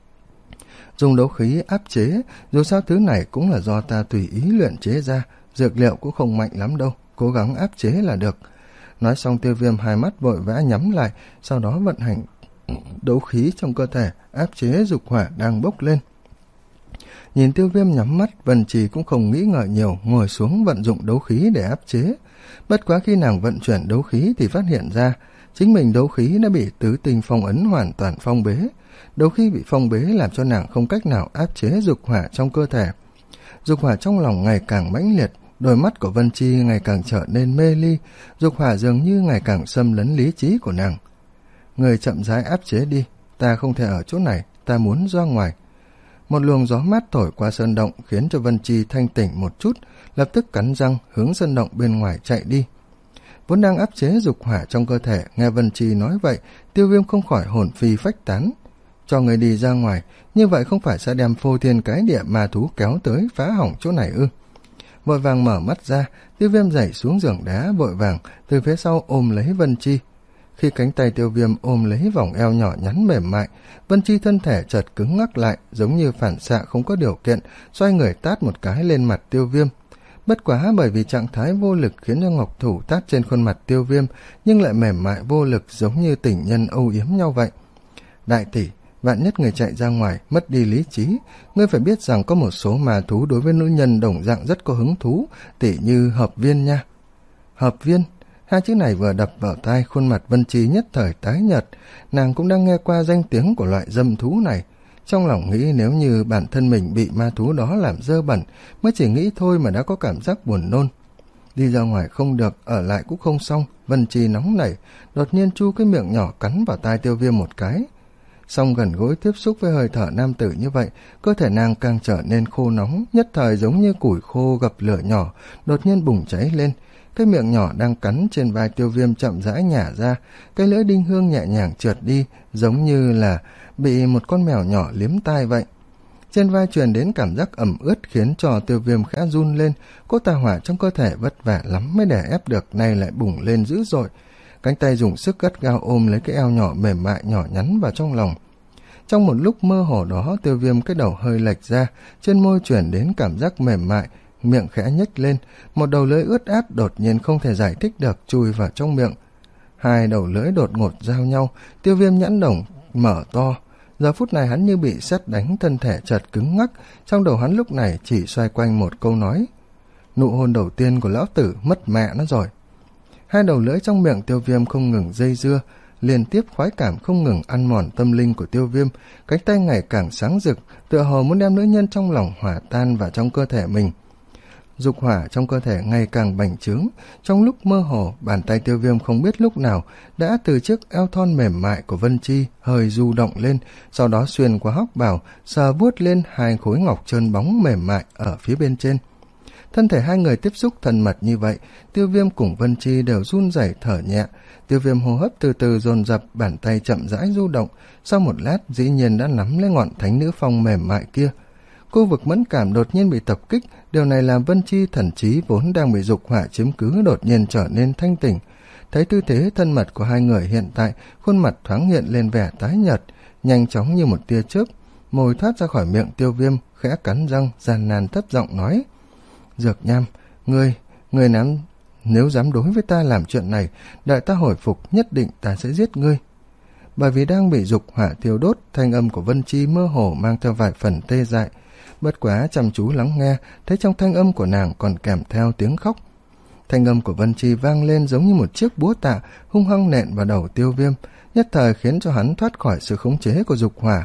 Dùng đấu khí áp chế, dù sao thứ này cũng là do ta tùy ý luyện chế ra, dược liệu cũng không mạnh lắm đâu, cố gắng áp chế là được. Nói xong Tiêu Viêm hai mắt vội vã nhắm lại, sau đó vận hành đấu khí trong cơ thể, áp chế dục hỏa đang bốc lên. Nhìn Tiêu Viêm nhắm mắt, Vân Trì cũng không nghĩ ngợi nhiều, ngồi xuống vận dụng đấu khí để áp chế. Bất quá khi nàng vận chuyển đấu khí thì phát hiện ra, chính mình đấu khí đã bị tứ tinh phong ấn hoàn toàn phong bế. Đấu khí bị phong bế làm cho nàng không cách nào áp chế dục hỏa trong cơ thể. Dục hỏa trong lòng ngày càng mãnh liệt, đôi mắt của Vân Chi ngày càng trở nên mê ly, dục hỏa dường như ngày càng xâm lấn lý trí của nàng. Người chậm rãi áp chế đi, ta không thể ở chỗ này, ta muốn ra ngoài. Một luồng gió mát thổi qua sơn động khiến cho Vân Chi thanh tỉnh một chút, lập tức cắn răng hướng sơn động bên ngoài chạy đi. Vốn đang áp chế dục hỏa trong cơ thể, nghe Vân Chi nói vậy, Tiêu Viêm không khỏi hồn phi phách tán. Cho người đi ra ngoài, như vậy không phải sẽ đem phô thiên cái địa ma thú kéo tới phá hỏng chỗ này ư? Vội vàng mở mắt ra, Tiêu Viêm nhảy xuống giường đá vội vàng từ phía sau ôm lấy Vân Chi. Khi cánh tay Tiêu Viêm ôm lấy vòng eo nhỏ nhắn mềm mại, Vân Chi thân thể chợt cứng ngắc lại, giống như phản xạ không có điều kiện, xoay người tát một cái lên mặt Tiêu Viêm. Bất quá bởi vì trạng thái vô lực khiến cho ngọc thủ tát trên khuôn mặt Tiêu Viêm, nhưng lại mềm mại vô lực giống như tình nhân âu yếm nhau vậy. Đại tỷ, vạn nhất người chạy ra ngoài, mất đi lý trí, ngươi phải biết rằng có một số ma thú đối với nữ nhân đồng dạng rất có hứng thú, tỉ như hợp viên nha. Hợp viên? Hai chữ này vừa đập vào tai, khuôn mặt Vân Chi nhất thời tái nhợt. Nàng cũng đang nghe qua danh tiếng của loại dâm thú này. Trong lòng nghĩ nếu như bản thân mình bị ma thú đó làm dơ bẩn, mới chỉ nghĩ thôi mà đã có cảm giác buồn nôn. Đi ra ngoài không được, ở lại cũng không xong. Vân Chi nóng nảy, đột nhiên chu cái miệng nhỏ cắn vào tai Tiêu Viêm một cái. Song gần gũi tiếp xúc với hơi thở nam tử như vậy, cơ thể nàng càng trở nên khô nóng, nhất thời giống như củi khô gặp lửa nhỏ, đột nhiên bùng cháy lên. Cái miệng nhỏ đang cắn trên vai Tiêu Viêm chậm rãi nhả ra, cái lưỡi đinh hương nhẹ nhàng trượt đi, giống như là bị một con mèo nhỏ liếm tai vậy. Trên vai truyền đến cảm giác ẩm ướt khiến cho Tiêu Viêm khẽ run lên, cỗ tà hỏa trong cơ thể vất vả lắm mới đè ép được, nay lại bùng lên dữ dội. Cánh tay dùng sức gắt gao ôm lấy cái eo nhỏ mềm mại nhỏ nhắn vào trong lòng. Trong một lúc mơ hồ đó, Tiêu Viêm cái đầu hơi lệch ra, trên môi chuyển đến cảm giác mềm mại, miệng khẽ nhếch lên, một đầu lưỡi ướt át đột nhiên không thể giải thích được chui vào trong miệng. Hai đầu lưỡi đột ngột giao nhau, Tiêu Viêm nhãn đồng mở to. Giờ phút này hắn như bị sét đánh, thân thể chợt cứng ngắc, trong đầu hắn lúc này chỉ xoay quanh một câu nói: nụ hôn đầu tiên của lão tử mất mẹ nó rồi. Hai đầu lưỡi trong miệng Tiêu Viêm không ngừng dây dưa, liên tiếp khoái cảm không ngừng ăn mòn tâm linh của Tiêu Viêm, cánh tay ngày càng sáng rực, tựa hồ muốn đem nữ nhân trong lòng hòa tan vào trong cơ thể mình. Dục hỏa trong cơ thể ngày càng bành trướng, trong lúc mơ hồ, bàn tay Tiêu Viêm không biết lúc nào đã từ chiếc eo thon mềm mại của Vân Chi hơi du động lên, sau đó xuyên qua hóc bào, sờ vuốt lên hai khối ngọc trơn bóng mềm mại ở phía bên trên. Thân thể hai người tiếp xúc thân mật như vậy, Tiêu Viêm cùng Vân Chi đều run rẩy thở nhẹ. Tiêu Viêm hô hấp từ từ dồn dập, bàn tay chậm rãi du động, sau một lát dĩ nhiên đã nắm lấy ngọn thánh nữ phong mềm mại kia. Khu vực mẫn cảm đột nhiên bị tập kích, điều này làm Vân Chi thần trí vốn đang bị dục hỏa chiếm cứ đột nhiên trở nên thanh tỉnh. Thấy tư thế thân mật của hai người hiện tại, khuôn mặt thoáng hiện lên vẻ tái nhợt, nhanh chóng như một tia chớp, môi thoát ra khỏi miệng Tiêu Viêm, khẽ cắn răng, gian nan thấp giọng nói: Dược Nham, ngươi, ngươi nắm, nếu dám đối với ta làm chuyện này, đợi ta hồi phục nhất định ta sẽ giết ngươi. Bởi vì đang bị dục hỏa thiêu đốt, thanh âm của Vân Chi mơ hồ mang theo vài phần tê dại. Bất quá chăm chú lắng nghe, thấy trong thanh âm của nàng còn kèm theo tiếng khóc. Thanh âm của Vân Chi vang lên giống như một chiếc búa tạ hung hăng nện vào đầu Tiêu Viêm, nhất thời khiến cho hắn thoát khỏi sự khống chế của dục hỏa.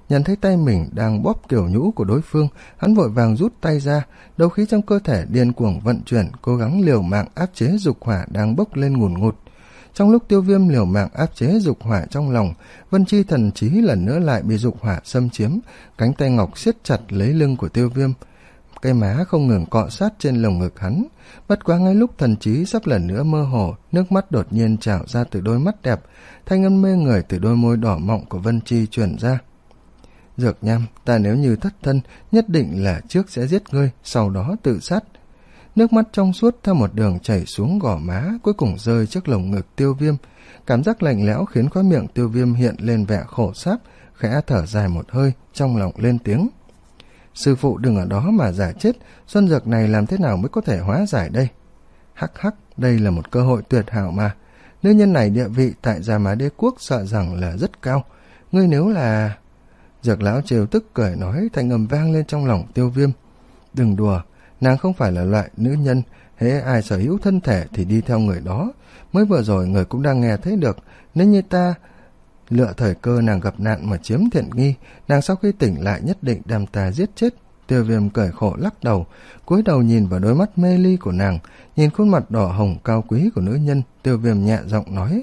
Nhận thấy tay mình đang bóp kiểu nhũ của đối phương, hắn vội vàng rút tay ra, đấu khí trong cơ thể điên cuồng vận chuyển, cố gắng liều mạng áp chế dục hỏa đang bốc lên ngùn ngụt. Trong lúc Tiêu Viêm liều mạng áp chế dục hỏa trong lòng, Vân Chi thần trí lần nữa lại bị dục hỏa xâm chiếm, cánh tay ngọc siết chặt lấy lưng của Tiêu Viêm, cây má không ngừng cọ sát trên lồng ngực hắn. Bất quá ngay lúc thần trí sắp lần nữa mơ hồ, nước mắt đột nhiên trào ra từ đôi mắt đẹp, thanh âm mê người từ đôi môi đỏ mọng của Vân Chi truyền ra. Dược Nham, ta nếu như thất thân, nhất định là trước sẽ giết ngươi, sau đó tự sát. Nước mắt trong suốt theo một đường chảy xuống gò má, cuối cùng rơi trước lồng ngực Tiêu Viêm. Cảm giác lạnh lẽo khiến khóe miệng Tiêu Viêm hiện lên vẻ khổ sáp, khẽ thở dài một hơi, trong lòng lên tiếng. Sư phụ đừng ở đó mà giả chết, xuân dược này làm thế nào mới có thể hóa giải đây? Hắc hắc, đây là một cơ hội tuyệt hảo mà. Nữ nhân này địa vị tại Gia Mã Đế Quốc sợ rằng là rất cao. Ngươi nếu là... Dược lão trêu tức cười nói, thanh âm vang lên trong lòng Tiêu Viêm. Đừng đùa, nàng không phải là loại nữ nhân, hễ ai sở hữu thân thể thì đi theo người đó. Mới vừa rồi người cũng đang nghe thấy được, nếu như ta lựa thời cơ nàng gặp nạn mà chiếm thiện nghi, nàng sau khi tỉnh lại nhất định đem ta giết chết. Tiêu Viêm cười khổ lắc đầu, cúi đầu nhìn vào đôi mắt mê ly của nàng, nhìn khuôn mặt đỏ hồng cao quý của nữ nhân. Tiêu Viêm nhẹ giọng nói,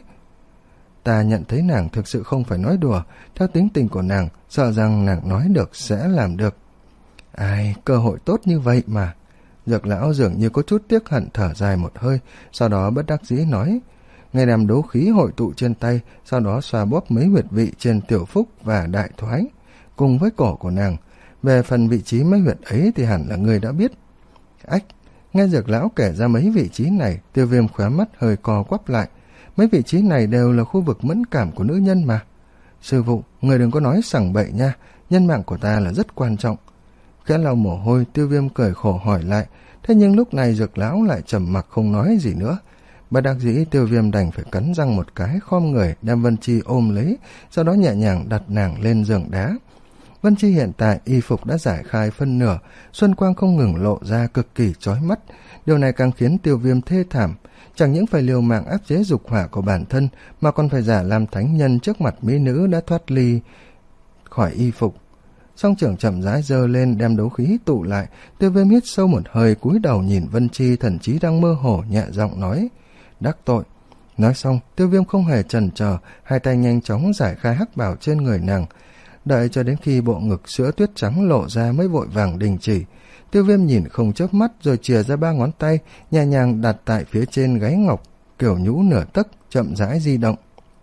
ta nhận thấy nàng thực sự không phải nói đùa, theo tính tình của nàng, sợ rằng nàng nói được sẽ làm được. Ai, cơ hội tốt như vậy mà. Dược lão dường như có chút tiếc hận thở dài một hơi, sau đó bất đắc dĩ nói, ngay đem đấu khí hội tụ trên tay, sau đó xoa bóp mấy huyệt vị trên Tiểu Phúc và Đại Thoái, cùng với cổ của nàng. Về phần vị trí mấy huyệt ấy thì hẳn là người đã biết. Ách, nghe Dược lão kể ra mấy vị trí này, Tiêu Viêm khóe mắt hơi co quắp lại. Mấy vị trí này đều là khu vực mẫn cảm của nữ nhân mà. Sư phụ, người đừng có nói sằng bậy nha, nhân mạng của ta là rất quan trọng. Khẽ lau mồ hôi, Tiêu Viêm cười khổ hỏi lại, thế nhưng lúc này Dược lão lại trầm mặc không nói gì nữa. Bất đắc dĩ Tiêu Viêm đành phải cắn răng một cái, khom người đem Vân Chi ôm lấy, sau đó nhẹ nhàng đặt nàng lên giường đá. Vân Chi hiện tại y phục đã giải khai phân nửa, xuân quang không ngừng lộ ra cực kỳ chói mắt. Điều này càng khiến Tiêu Viêm thê thảm, chẳng những phải liều mạng áp chế dục hỏa của bản thân, mà còn phải giả làm thánh nhân trước mặt mỹ nữ đã thoát ly khỏi y phục. Song trưởng chậm rãi giơ lên đem đấu khí tụ lại. Tiêu Viêm hít sâu một hơi, cúi đầu nhìn Vân Chi thần trí đang mơ hồ, nhẹ giọng nói, đắc tội. Nói xong, Tiêu Viêm không hề chần chờ, hai tay nhanh chóng giải khai hắc bào trên người nàng. Đợi cho đến khi bộ ngực sữa tuyết trắng lộ ra mới vội vàng đình chỉ. Tiêu Viêm nhìn không chớp mắt rồi chìa ra ba ngón tay, nhẹ nhàng đặt tại phía trên gáy ngọc, kiểu nhũ nửa tấc, chậm rãi di động.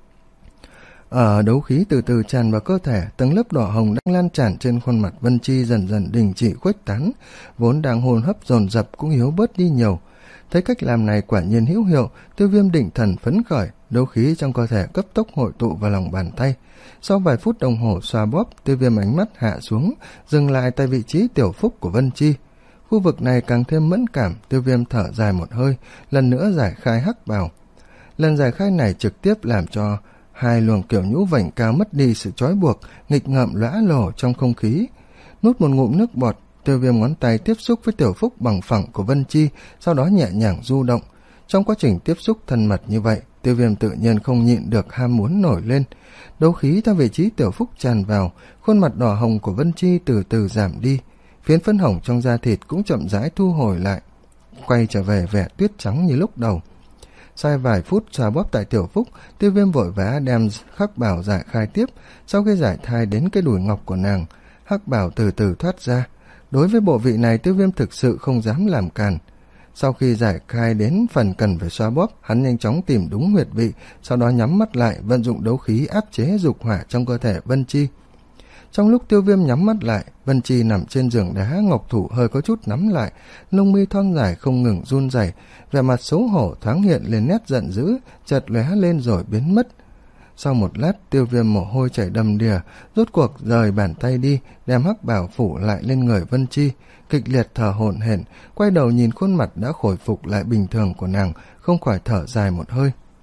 Ở đấu khí từ từ tràn vào cơ thể, tầng lớp đỏ hồng đang lan tràn trên khuôn mặt Vân Chi dần dần đình chỉ khuếch tán, vốn đang hồn hấp dồn dập cũng yếu bớt đi nhiều. Thấy cách làm này quả nhiên hữu hiệu, Tiêu Viêm định thần phấn khởi, đấu khí trong cơ thể cấp tốc hội tụ vào lòng bàn tay. Sau vài phút đồng hồ xoa bóp, Tiêu Viêm ánh mắt hạ xuống, dừng lại tại vị trí Tiểu Phúc của Vân Chi. Khu vực này càng thêm mẫn cảm, Tiêu Viêm thở dài một hơi, lần nữa giải khai hắc bào. Lần giải khai này trực tiếp làm cho hai luồng kiểu nhũ vành cao mất đi sự trói buộc, nghịch ngợm lõa lồ trong không khí. Nuốt một ngụm nước bọt, Tiêu Viêm ngón tay tiếp xúc với Tiểu Phúc bằng phẳng của Vân Chi, sau đó nhẹ nhàng du động. Trong quá trình tiếp xúc thân mật như vậy, Tiêu Viêm tự nhiên không nhịn được ham muốn nổi lên. Đấu khí theo vị trí Tiểu Phúc tràn vào, khuôn mặt đỏ hồng của Vân Chi từ từ giảm đi, phiến phấn hồng trong da thịt cũng chậm rãi thu hồi lại, quay trở về vẻ tuyết trắng như lúc đầu. Sau vài phút xoa bóp tại Tiểu Phúc, Tiêu Viêm vội vã đem hắc bào giải khai tiếp. Sau khi giải thai đến cái đùi ngọc của nàng, hắc bào từ từ thoát ra. Đối với bộ vị này, Tiêu Viêm thực sự không dám làm càn. Sau khi giải khai đến phần cần phải xoa bóp, hắn nhanh chóng tìm đúng huyệt vị, sau đó nhắm mắt lại, vận dụng đấu khí áp chế dục hỏa trong cơ thể Vân Chi. Trong lúc Tiêu Viêm nhắm mắt lại, Vân Chi nằm trên giường đá, ngọc thủ hơi có chút nắm lại, lông mi thon dài không ngừng run rẩy, vẻ mặt xấu hổ thoáng hiện lên nét giận dữ, chợt lóe lên rồi biến mất. Sau một lát, Tiêu Viêm mồ hôi chảy đầm đìa, rốt cuộc rời bàn tay đi, đem hắc bào phủ lại lên người Vân Chi, kịch liệt thở hổn hển, quay đầu nhìn khuôn mặt đã khôi phục lại bình thường của nàng, không khỏi thở dài một hơi.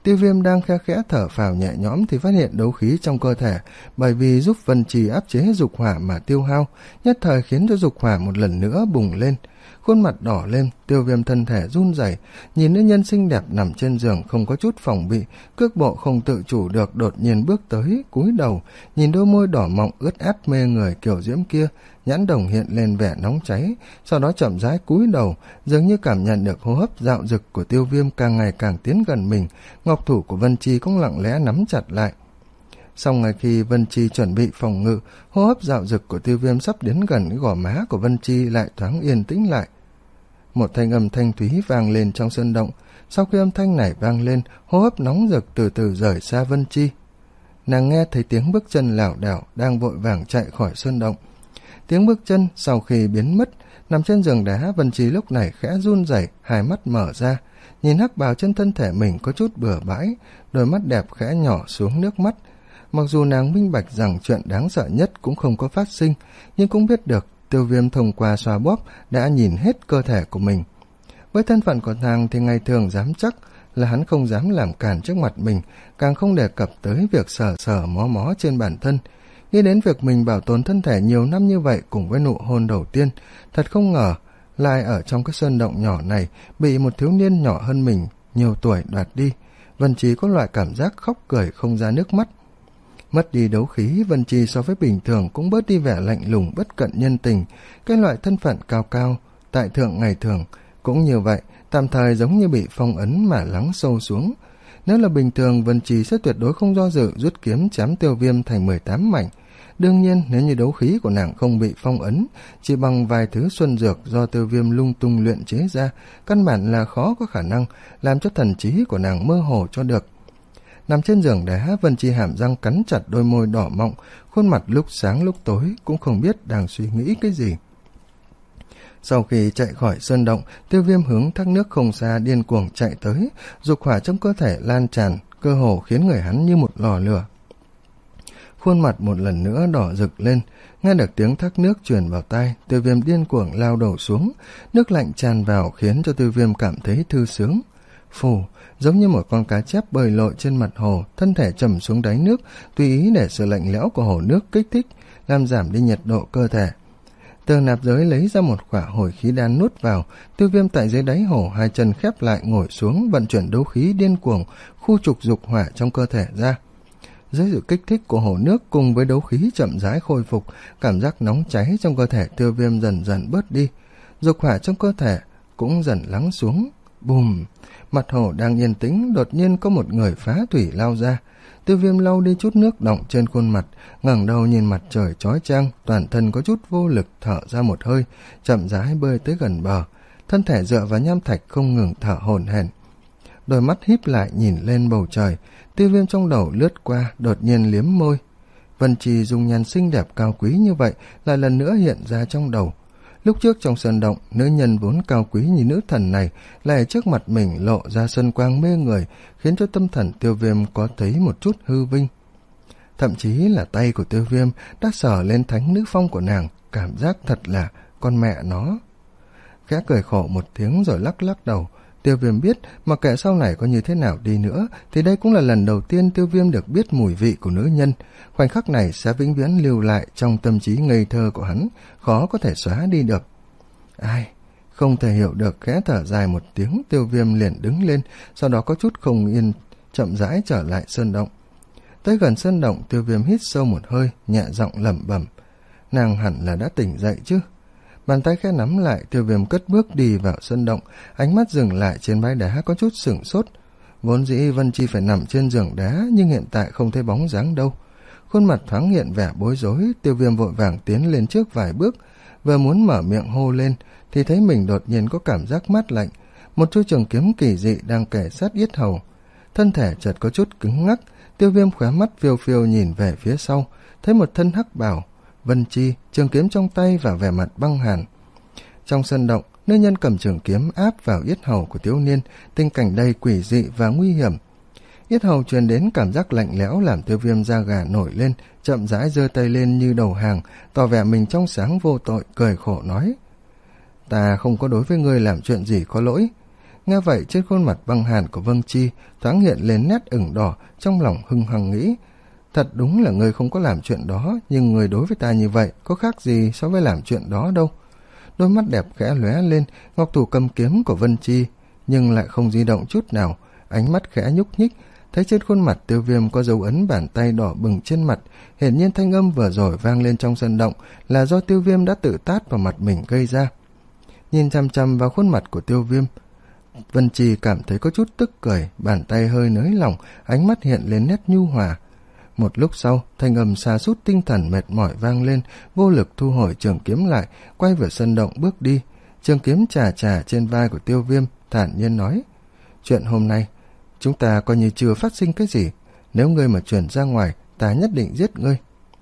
Tiêu Viêm đang khe khẽ thở phào nhẹ nhõm thì phát hiện đấu khí trong cơ thể bởi vì giúp Vân Chi áp chế dục hỏa mà tiêu hao, nhất thời khiến cho dục hỏa một lần nữa bùng lên. Khuôn mặt đỏ lên, Tiêu Viêm thân thể run rẩy, nhìn nữ nhân xinh đẹp nằm trên giường không có chút phòng bị, cước bộ không tự chủ được đột nhiên bước tới, cúi đầu, nhìn đôi môi đỏ mọng ướt át mê người kiểu diễm kia, nhãn đồng hiện lên vẻ nóng cháy, sau đó chậm rãi cúi đầu, dường như cảm nhận được hô hấp dạo dực của Tiêu Viêm càng ngày càng tiến gần mình, ngọc thủ của Vân Chi cũng lặng lẽ nắm chặt lại. Sau ngày khi Vân Chi chuẩn bị phòng ngự, hô hấp dạo dực của Tiêu Viêm sắp đến gần cái gò má của Vân Chi lại thoáng yên tĩnh lại. Một thanh âm thanh thúy vang lên trong sơn động. Sau khi âm thanh này vang lên, hô hấp nóng rực từ từ rời xa Vân Chi. Nàng nghe thấy tiếng bước chân lảo đảo đang vội vàng chạy khỏi sơn động. Tiếng bước chân sau khi biến mất, nằm trên giường đá, Vân Chi lúc này khẽ run rẩy, hai mắt mở ra, nhìn hắc bào trên thân thể mình có chút bừa bãi, đôi mắt đẹp khẽ nhỏ xuống nước mắt. Mặc dù nàng minh bạch rằng chuyện đáng sợ nhất cũng không có phát sinh, nhưng cũng biết được Tiêu Viêm thông qua xoa bóp đã nhìn hết cơ thể của mình. Với thân phận của nàng thì ngày thường dám chắc là hắn không dám làm cản trước mặt mình, càng không đề cập tới việc sờ sờ mó mó trên bản thân. Nghĩ đến việc mình bảo tồn thân thể nhiều năm như vậy cùng với nụ hôn đầu tiên, thật không ngờ lại ở trong cái sơn động nhỏ này bị một thiếu niên nhỏ hơn mình nhiều tuổi đoạt đi. Vân Chi có loại cảm giác khóc cười không ra nước mắt. Mất đi đấu khí, Vân Chi so với bình thường cũng bớt đi vẻ lạnh lùng bất cận nhân tình, cái loại thân phận cao cao tại thượng ngày thường cũng như vậy, tạm thời giống như bị phong ấn mà lắng sâu xuống. Nếu là bình thường, Vân Chi sẽ tuyệt đối không do dự rút kiếm chém Tiêu Viêm thành mười tám mảnh. Đương nhiên, nếu như đấu khí của nàng không bị phong ấn, chỉ bằng vài thứ xuân dược do Tiêu Viêm lung tung luyện chế ra, căn bản là khó có khả năng làm cho thần trí của nàng mơ hồ cho được. Nằm trên giường đá, Vân Chi hàm răng cắn chặt đôi môi đỏ mọng, khuôn mặt lúc sáng lúc tối cũng không biết đang suy nghĩ cái gì. Sau khi chạy khỏi sơn động, Tiêu Viêm hướng thác nước không xa điên cuồng chạy tới, dục hỏa trong cơ thể lan tràn, cơ hồ khiến người hắn như một lò lửa. Khuôn mặt một lần nữa đỏ rực lên, nghe được tiếng thác nước truyền vào tai, Tiêu Viêm điên cuồng lao đầu xuống, nước lạnh tràn vào khiến cho Tiêu Viêm cảm thấy thư sướng. Phù, giống như một con cá chép bơi lội trên mặt hồ, thân thể trầm xuống đáy nước, tùy ý để sự lạnh lẽo của hồ nước kích thích, làm giảm đi nhiệt độ cơ thể. Từ nạp giới lấy ra một quả hồi khí đan nuốt vào, Tiêu Viêm tại dưới đáy hồ hai chân khép lại ngồi xuống, vận chuyển đấu khí điên cuồng, khu trục dục hỏa trong cơ thể ra. Dưới sự kích thích của hồ nước cùng với đấu khí chậm rãi khôi phục, cảm giác nóng cháy trong cơ thể Tiêu Viêm dần dần bớt đi, dục hỏa trong cơ thể cũng dần lắng xuống. Bùm! Mặt hồ đang yên tĩnh, đột nhiên có một người phá thủy lao ra. Tiêu Viêm lau đi chút nước đọng trên khuôn mặt, ngẩng đầu nhìn mặt trời chói chang, toàn thân có chút vô lực, thở ra một hơi, chậm rãi bơi tới gần bờ, thân thể dựa vào nham thạch không ngừng thở hổn hển. Đôi mắt híp lại nhìn lên bầu trời, Tiêu Viêm trong đầu lướt qua, đột nhiên liếm môi. Vân Chi dung nhan xinh đẹp cao quý như vậy lại lần nữa hiện ra trong đầu. Lúc trước trong sơn động, nữ nhân vốn cao quý như nữ thần này lại trước mặt mình lộ ra xuân quang mê người, khiến cho tâm thần Tiêu Viêm có thấy một chút hư vinh. Thậm chí là tay của Tiêu Viêm đã sờ lên thánh nữ phong của nàng, cảm giác thật là con mẹ nó. Khẽ cười khổ một tiếng rồi lắc lắc đầu. Tiêu Viêm biết mà kệ sau này có như thế nào đi nữa thì đây cũng là lần đầu tiên Tiêu Viêm được biết mùi vị của nữ nhân. Khoảnh khắc này sẽ vĩnh viễn lưu lại trong tâm trí ngây thơ của hắn, khó có thể xóa đi được. Ai không thể hiểu được, khẽ thở dài một tiếng, Tiêu Viêm liền đứng lên, sau đó có chút không yên chậm rãi trở lại sơn động. Tới gần sơn động, Tiêu Viêm hít sâu một hơi, nhẹ giọng lẩm bẩm, nàng hẳn là đã tỉnh dậy chứ. Bàn tay khẽ nắm lại, Tiêu Viêm cất bước đi vào sân động, ánh mắt dừng lại trên bãi đá có chút sửng sốt. Vốn dĩ Vân Chi phải nằm trên giường đá, nhưng hiện tại không thấy bóng dáng đâu. Khuôn mặt thoáng hiện vẻ bối rối, Tiêu Viêm vội vàng tiến lên trước vài bước, vừa muốn mở miệng hô lên thì thấy mình đột nhiên có cảm giác mát lạnh, một chuôi trường kiếm kỳ dị đang kề sát yết hầu. Thân thể chợt có chút cứng ngắc, Tiêu Viêm khóe mắt phiêu phiêu nhìn về phía sau, thấy một thân hắc bào, Vân Chi, trường kiếm trong tay và vẻ mặt băng hàn. Trong sân động, nữ nhân cầm trường kiếm áp vào yết hầu của thiếu niên, tình cảnh đầy quỷ dị và nguy hiểm. Yết hầu truyền đến cảm giác lạnh lẽo làm Tiêu Viêm da gà nổi lên, chậm rãi giơ tay lên như đầu hàng, tỏ vẻ mình trong sáng vô tội, cười khổ nói: Ta không có đối với ngươi làm chuyện gì có lỗi. Nghe vậy, trên khuôn mặt băng hàn của Vân Chi thoáng hiện lên nét ửng đỏ, trong lòng hưng hăng nghĩ: thật đúng là ngươi không có làm chuyện đó, nhưng ngươi đối với ta như vậy có khác gì so với làm chuyện đó đâu. Đôi mắt đẹp khẽ lóe lên, ngọc thủ cầm kiếm của Vân Chi nhưng lại không di động chút nào, ánh mắt khẽ nhúc nhích, thấy trên khuôn mặt Tiêu Viêm có dấu ấn bàn tay đỏ bừng trên mặt. Hiển nhiên thanh âm vừa rồi vang lên trong sân động là do Tiêu Viêm đã tự tát vào mặt mình gây ra. Nhìn chăm chăm vào khuôn mặt của Tiêu Viêm, Vân Chi cảm thấy có chút tức cười, bàn tay hơi nới lỏng, ánh mắt hiện lên nét nhu hòa. Một lúc sau, thanh âm sa sút tinh thần mệt mỏi vang lên, vô lực thu hồi trường kiếm lại, quay về sân động bước đi. Trường kiếm chà chà trên vai của Tiêu Viêm, thản nhiên nói: chuyện hôm nay chúng ta coi như chưa phát sinh cái gì, nếu ngươi mà chuyển ra ngoài, ta nhất định giết ngươi.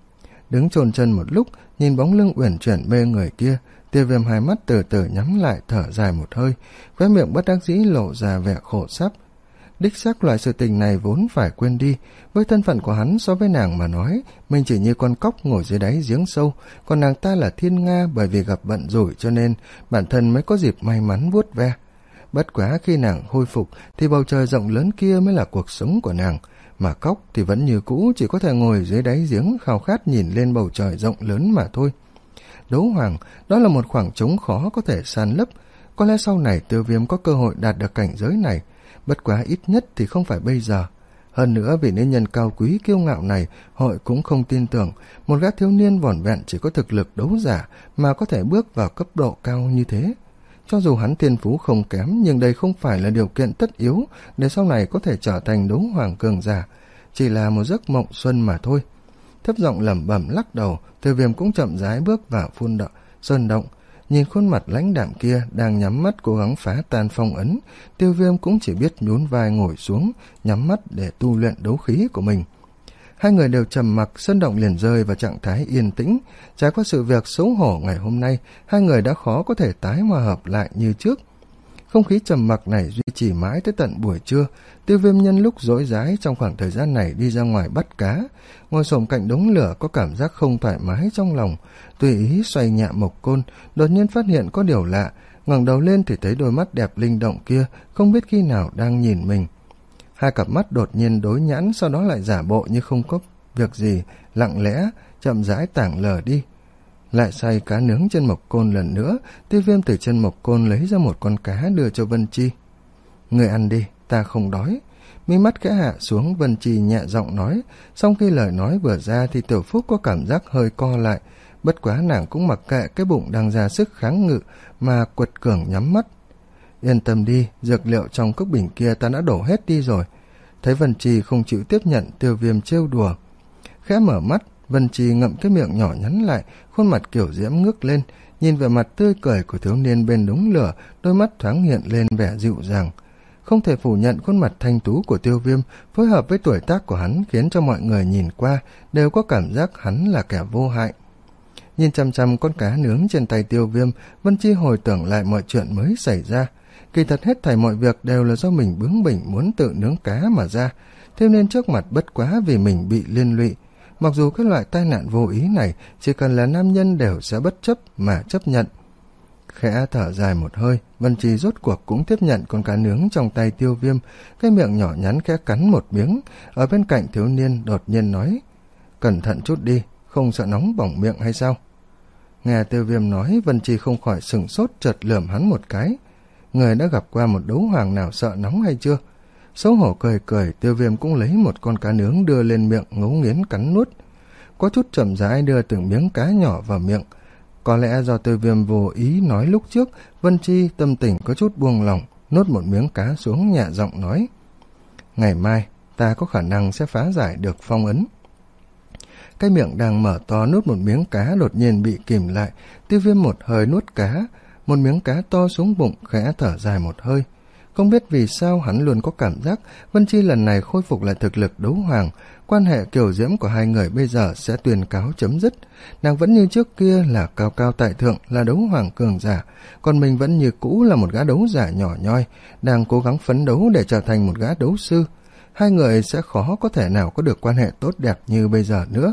Đứng chôn chân một lúc, nhìn bóng lưng uyển chuyển mê người kia, Tiêu Viêm hai mắt từ từ nhắm lại, thở dài một hơi, khóe miệng bất đắc dĩ lộ ra vẻ khổ sắp. Đích xác loại sự tình này vốn phải quên đi, với thân phận của hắn so với nàng mà nói, mình chỉ như con cóc ngồi dưới đáy giếng sâu, còn nàng ta là thiên nga, bởi vì gặp vận rủi cho nên bản thân mới có dịp may mắn vuốt ve. Bất quá khi nàng hồi phục thì bầu trời rộng lớn kia mới là cuộc sống của nàng, mà cóc thì vẫn như cũ, chỉ có thể ngồi dưới đáy giếng khao khát nhìn lên bầu trời rộng lớn mà thôi. Đấu hoàng, đó là một khoảng trống khó có thể san lấp. Có lẽ sau này Tiêu Viêm có cơ hội đạt được cảnh giới này, bất quá ít nhất thì không phải bây giờ. Hơn nữa vì nữ nhân cao quý kiêu ngạo này, hội cũng không tin tưởng một gã thiếu niên vỏn vẹn chỉ có thực lực đấu giả mà có thể bước vào cấp độ cao như thế. Cho dù hắn thiên phú không kém, nhưng đây không phải là điều kiện tất yếu để sau này có thể trở thành đấu hoàng cường giả, chỉ là một giấc mộng xuân mà thôi. Thấp giọng lẩm bẩm lắc đầu, Tiêu Viêm cũng chậm rãi bước vào phun động, sơn động. Nhìn khuôn mặt lãnh đạm kia đang nhắm mắt cố gắng phá tan phong ấn, Tiêu Viêm cũng chỉ biết nhún vai ngồi xuống, nhắm mắt để tu luyện đấu khí của mình. Hai người đều trầm mặc, sơn động liền rơi vào trạng thái yên tĩnh. Trải qua sự việc xấu hổ ngày hôm nay, hai người đã khó có thể tái hòa hợp lại như trước. Không khí trầm mặc này duy trì mãi tới tận buổi trưa. Tiêu Viêm nhân lúc rỗi rãi trong khoảng thời gian này đi ra ngoài bắt cá, ngồi xổm cạnh đống lửa có cảm giác không thoải mái trong lòng, tùy ý xoay nhẹ mộc côn, đột nhiên phát hiện có điều lạ, ngẩng đầu lên thì thấy đôi mắt đẹp linh động kia không biết khi nào đang nhìn mình. Hai cặp mắt đột nhiên đối nhãn, sau đó lại giả bộ như không có việc gì, lặng lẽ chậm rãi tảng lờ đi. Lại xay cá nướng trên mộc côn lần nữa, Tiêu Viêm từ chân mộc côn lấy ra một con cá đưa cho Vân Chi. Người ăn đi, ta không đói. Mi mắt khẽ hạ xuống, Vân Chi nhẹ giọng nói. Sau khi lời nói vừa ra thì Tiểu Phúc có cảm giác hơi co lại, bất quá nàng cũng mặc kệ cái bụng đang ra sức kháng ngự mà quật cường nhắm mắt. Yên tâm đi, dược liệu trong cốc bình kia ta đã đổ hết đi rồi. Thấy Vân Chi không chịu tiếp nhận, Tiêu Viêm trêu đùa. Khẽ mở mắt, Vân Chi ngậm cái miệng nhỏ nhắn lại, khuôn mặt kiểu diễm ngước lên, nhìn về mặt tươi cười của thiếu niên bên đống lửa, đôi mắt thoáng hiện lên vẻ dịu dàng. Không thể phủ nhận khuôn mặt thanh tú của Tiêu Viêm phối hợp với tuổi tác của hắn khiến cho mọi người nhìn qua đều có cảm giác hắn là kẻ vô hại. Nhìn chăm chăm con cá nướng trên tay Tiêu Viêm, Vân Chi hồi tưởng lại mọi chuyện mới xảy ra. Kỳ thật hết thảy mọi việc đều là do mình bướng bỉnh muốn tự nướng cá mà ra, thế nên trước mặt bất quá vì mình bị liên lụy. Mặc dù cái loại tai nạn vô ý này chỉ cần là nam nhân đều sẽ bất chấp mà chấp nhận. Khẽ thở dài một hơi, Vân Chi rốt cuộc cũng tiếp nhận con cá nướng trong tay Tiêu Viêm, cái miệng nhỏ nhắn khẽ cắn một miếng. Ở bên cạnh thiếu niên đột nhiên nói: cẩn thận chút đi, không sợ nóng bỏng miệng hay sao? Nghe Tiêu Viêm nói, Vân Chi không khỏi sửng sốt, chợt lườm hắn một cái. Người đã gặp qua một đấu hoàng nào sợ nóng hay chưa? Xấu hổ cười cười, Tiêu Viêm cũng lấy một con cá nướng đưa lên miệng ngấu nghiến cắn nuốt. Có chút chậm rãi đưa từng miếng cá nhỏ vào miệng. Có lẽ do Tiêu Viêm vô ý nói lúc trước, Vân Chi tâm tình có chút buông lỏng, nuốt một miếng cá xuống nhẹ giọng nói: ngày mai ta có khả năng sẽ phá giải được phong ấn. Cái miệng đang mở to nuốt một miếng cá đột nhiên bị kìm lại. Tiêu Viêm một hơi nuốt cá, một miếng cá to xuống bụng, khẽ thở dài một hơi. Không biết vì sao hắn luôn có cảm giác Vân Chi lần này khôi phục lại thực lực đấu hoàng, quan hệ kiều diễm của hai người bây giờ sẽ tuyên cáo chấm dứt. Nàng vẫn như trước kia là cao cao tại thượng, là đấu hoàng cường giả, còn mình vẫn như cũ là một gã đấu giả nhỏ nhoi, đang cố gắng phấn đấu để trở thành một gã đấu sư. Hai người sẽ khó có thể nào có được quan hệ tốt đẹp như bây giờ nữa.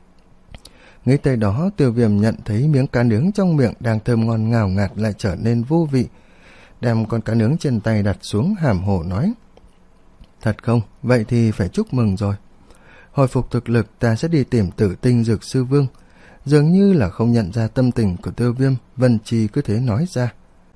Nghĩ tới đó, Tiêu Viêm nhận thấy miếng cá nướng trong miệng đang thơm ngon ngào ngạt lại trở nên vô vị. đem con cá nướng trên tay đặt xuống hàm hồ nói. Thật không? Vậy thì phải chúc mừng rồi. Hồi phục thực lực ta sẽ đi tìm Tử Tinh Dược Sư Vương. Dường như là không nhận ra tâm tình của Tiêu Viêm, Vân Chi cứ thế nói ra.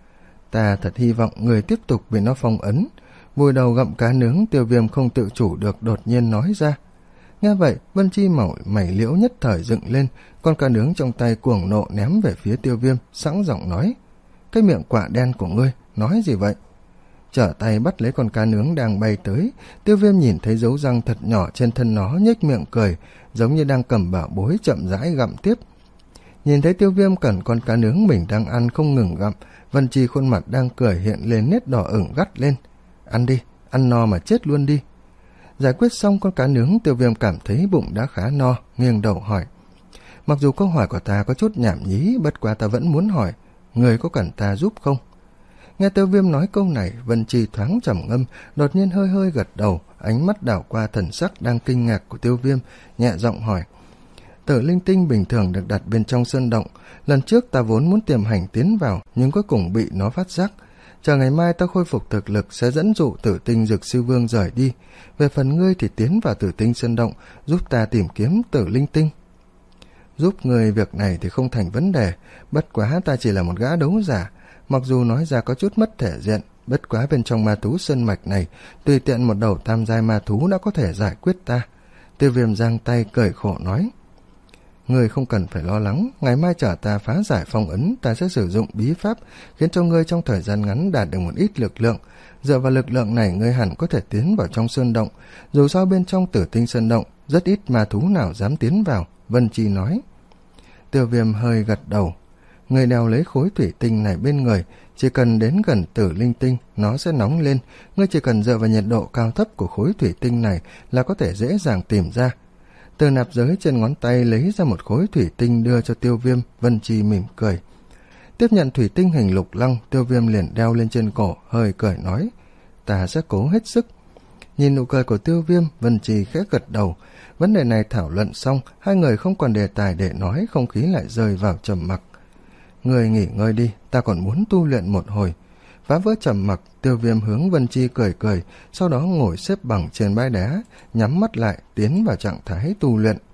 Ta thật hy vọng người tiếp tục bị nó phong ấn. Vùi đầu gặm cá nướng, Tiêu Viêm không tự chủ được đột nhiên nói ra. Nghe vậy, Vân Chi mẩu mày liễu nhất thời dựng lên, con cá nướng trong tay cuồng nộ ném về phía Tiêu Viêm, sẵn giọng nói. Cái miệng quạ đen của ngươi, nói gì vậy? Trở tay bắt lấy con cá nướng đang bay tới, Tiêu Viêm nhìn thấy dấu răng thật nhỏ trên thân nó, nhếch miệng cười, giống như đang cầm bảo bối chậm rãi gặm tiếp. Nhìn thấy Tiêu Viêm cần con cá nướng mình đang ăn không ngừng gặm, Vân Chi khuôn mặt đang cười hiện lên nét đỏ ửng gắt lên. Ăn đi, ăn no mà chết luôn đi. Giải quyết xong con cá nướng, Tiêu Viêm cảm thấy bụng đã khá no, nghiêng đầu hỏi. Mặc dù câu hỏi của ta có chút nhảm nhí, bất quá ta vẫn muốn hỏi, người có cần ta giúp không? Nghe Tiêu Viêm nói câu này, Vân Chi thoáng trầm ngâm, đột nhiên hơi hơi gật đầu, ánh mắt đảo qua thần sắc đang kinh ngạc của Tiêu Viêm, nhẹ giọng hỏi. Tử linh tinh bình thường được đặt bên trong sơn động, lần trước ta vốn muốn tiềm hành tiến vào, nhưng cuối cùng bị nó phát giác. Chờ ngày mai ta khôi phục thực lực sẽ dẫn dụ Tử Tinh Dược Sư Vương rời đi. Về phần ngươi thì tiến vào Tử Tinh Sơn Động, giúp ta tìm kiếm Tử linh tinh. Giúp ngươi việc này thì không thành vấn đề, bất quá ta chỉ là một gã đấu giả. Mặc dù nói ra có chút mất thể diện, bất quá bên trong ma thú sơn mạch này, tùy tiện một đầu tam giai ma thú đã có thể giải quyết ta. Tiêu Viêm giang tay cười khổ nói. Ngươi không cần phải lo lắng, ngày mai chở ta phá giải phong ấn, ta sẽ sử dụng bí pháp, khiến cho ngươi trong thời gian ngắn đạt được một ít lực lượng. Dựa vào lực lượng này, ngươi hẳn có thể tiến vào trong sơn động. Dù sao bên trong Tử Tinh Sơn Động, rất ít ma thú nào dám tiến vào, Vân Chi nói. Tiêu Viêm hơi gật đầu. Người đeo lấy khối thủy tinh này bên người, chỉ cần đến gần Tử linh tinh, nó sẽ nóng lên. Ngươi chỉ cần dựa vào nhiệt độ cao thấp của khối thủy tinh này là có thể dễ dàng tìm ra. Từ nạp giới trên ngón tay lấy ra một khối thủy tinh đưa cho Tiêu Viêm, Vân Chi mỉm cười. Tiếp nhận thủy tinh hình lục lăng, Tiêu Viêm liền đeo lên trên cổ, hơi cười nói. Ta sẽ cố hết sức. Nhìn nụ cười của Tiêu Viêm, Vân Chi khẽ gật đầu. Vấn đề này thảo luận xong, hai người không còn đề tài để nói, không khí lại rơi vào trầm mặc. Người nghỉ ngơi đi, ta còn muốn tu luyện một hồi. Phá vỡ trầm mặc, Tiêu Viêm hướng Vân Chi cười cười, sau đó ngồi xếp bằng trên bãi đá, nhắm mắt lại tiến vào trạng thái tu luyện.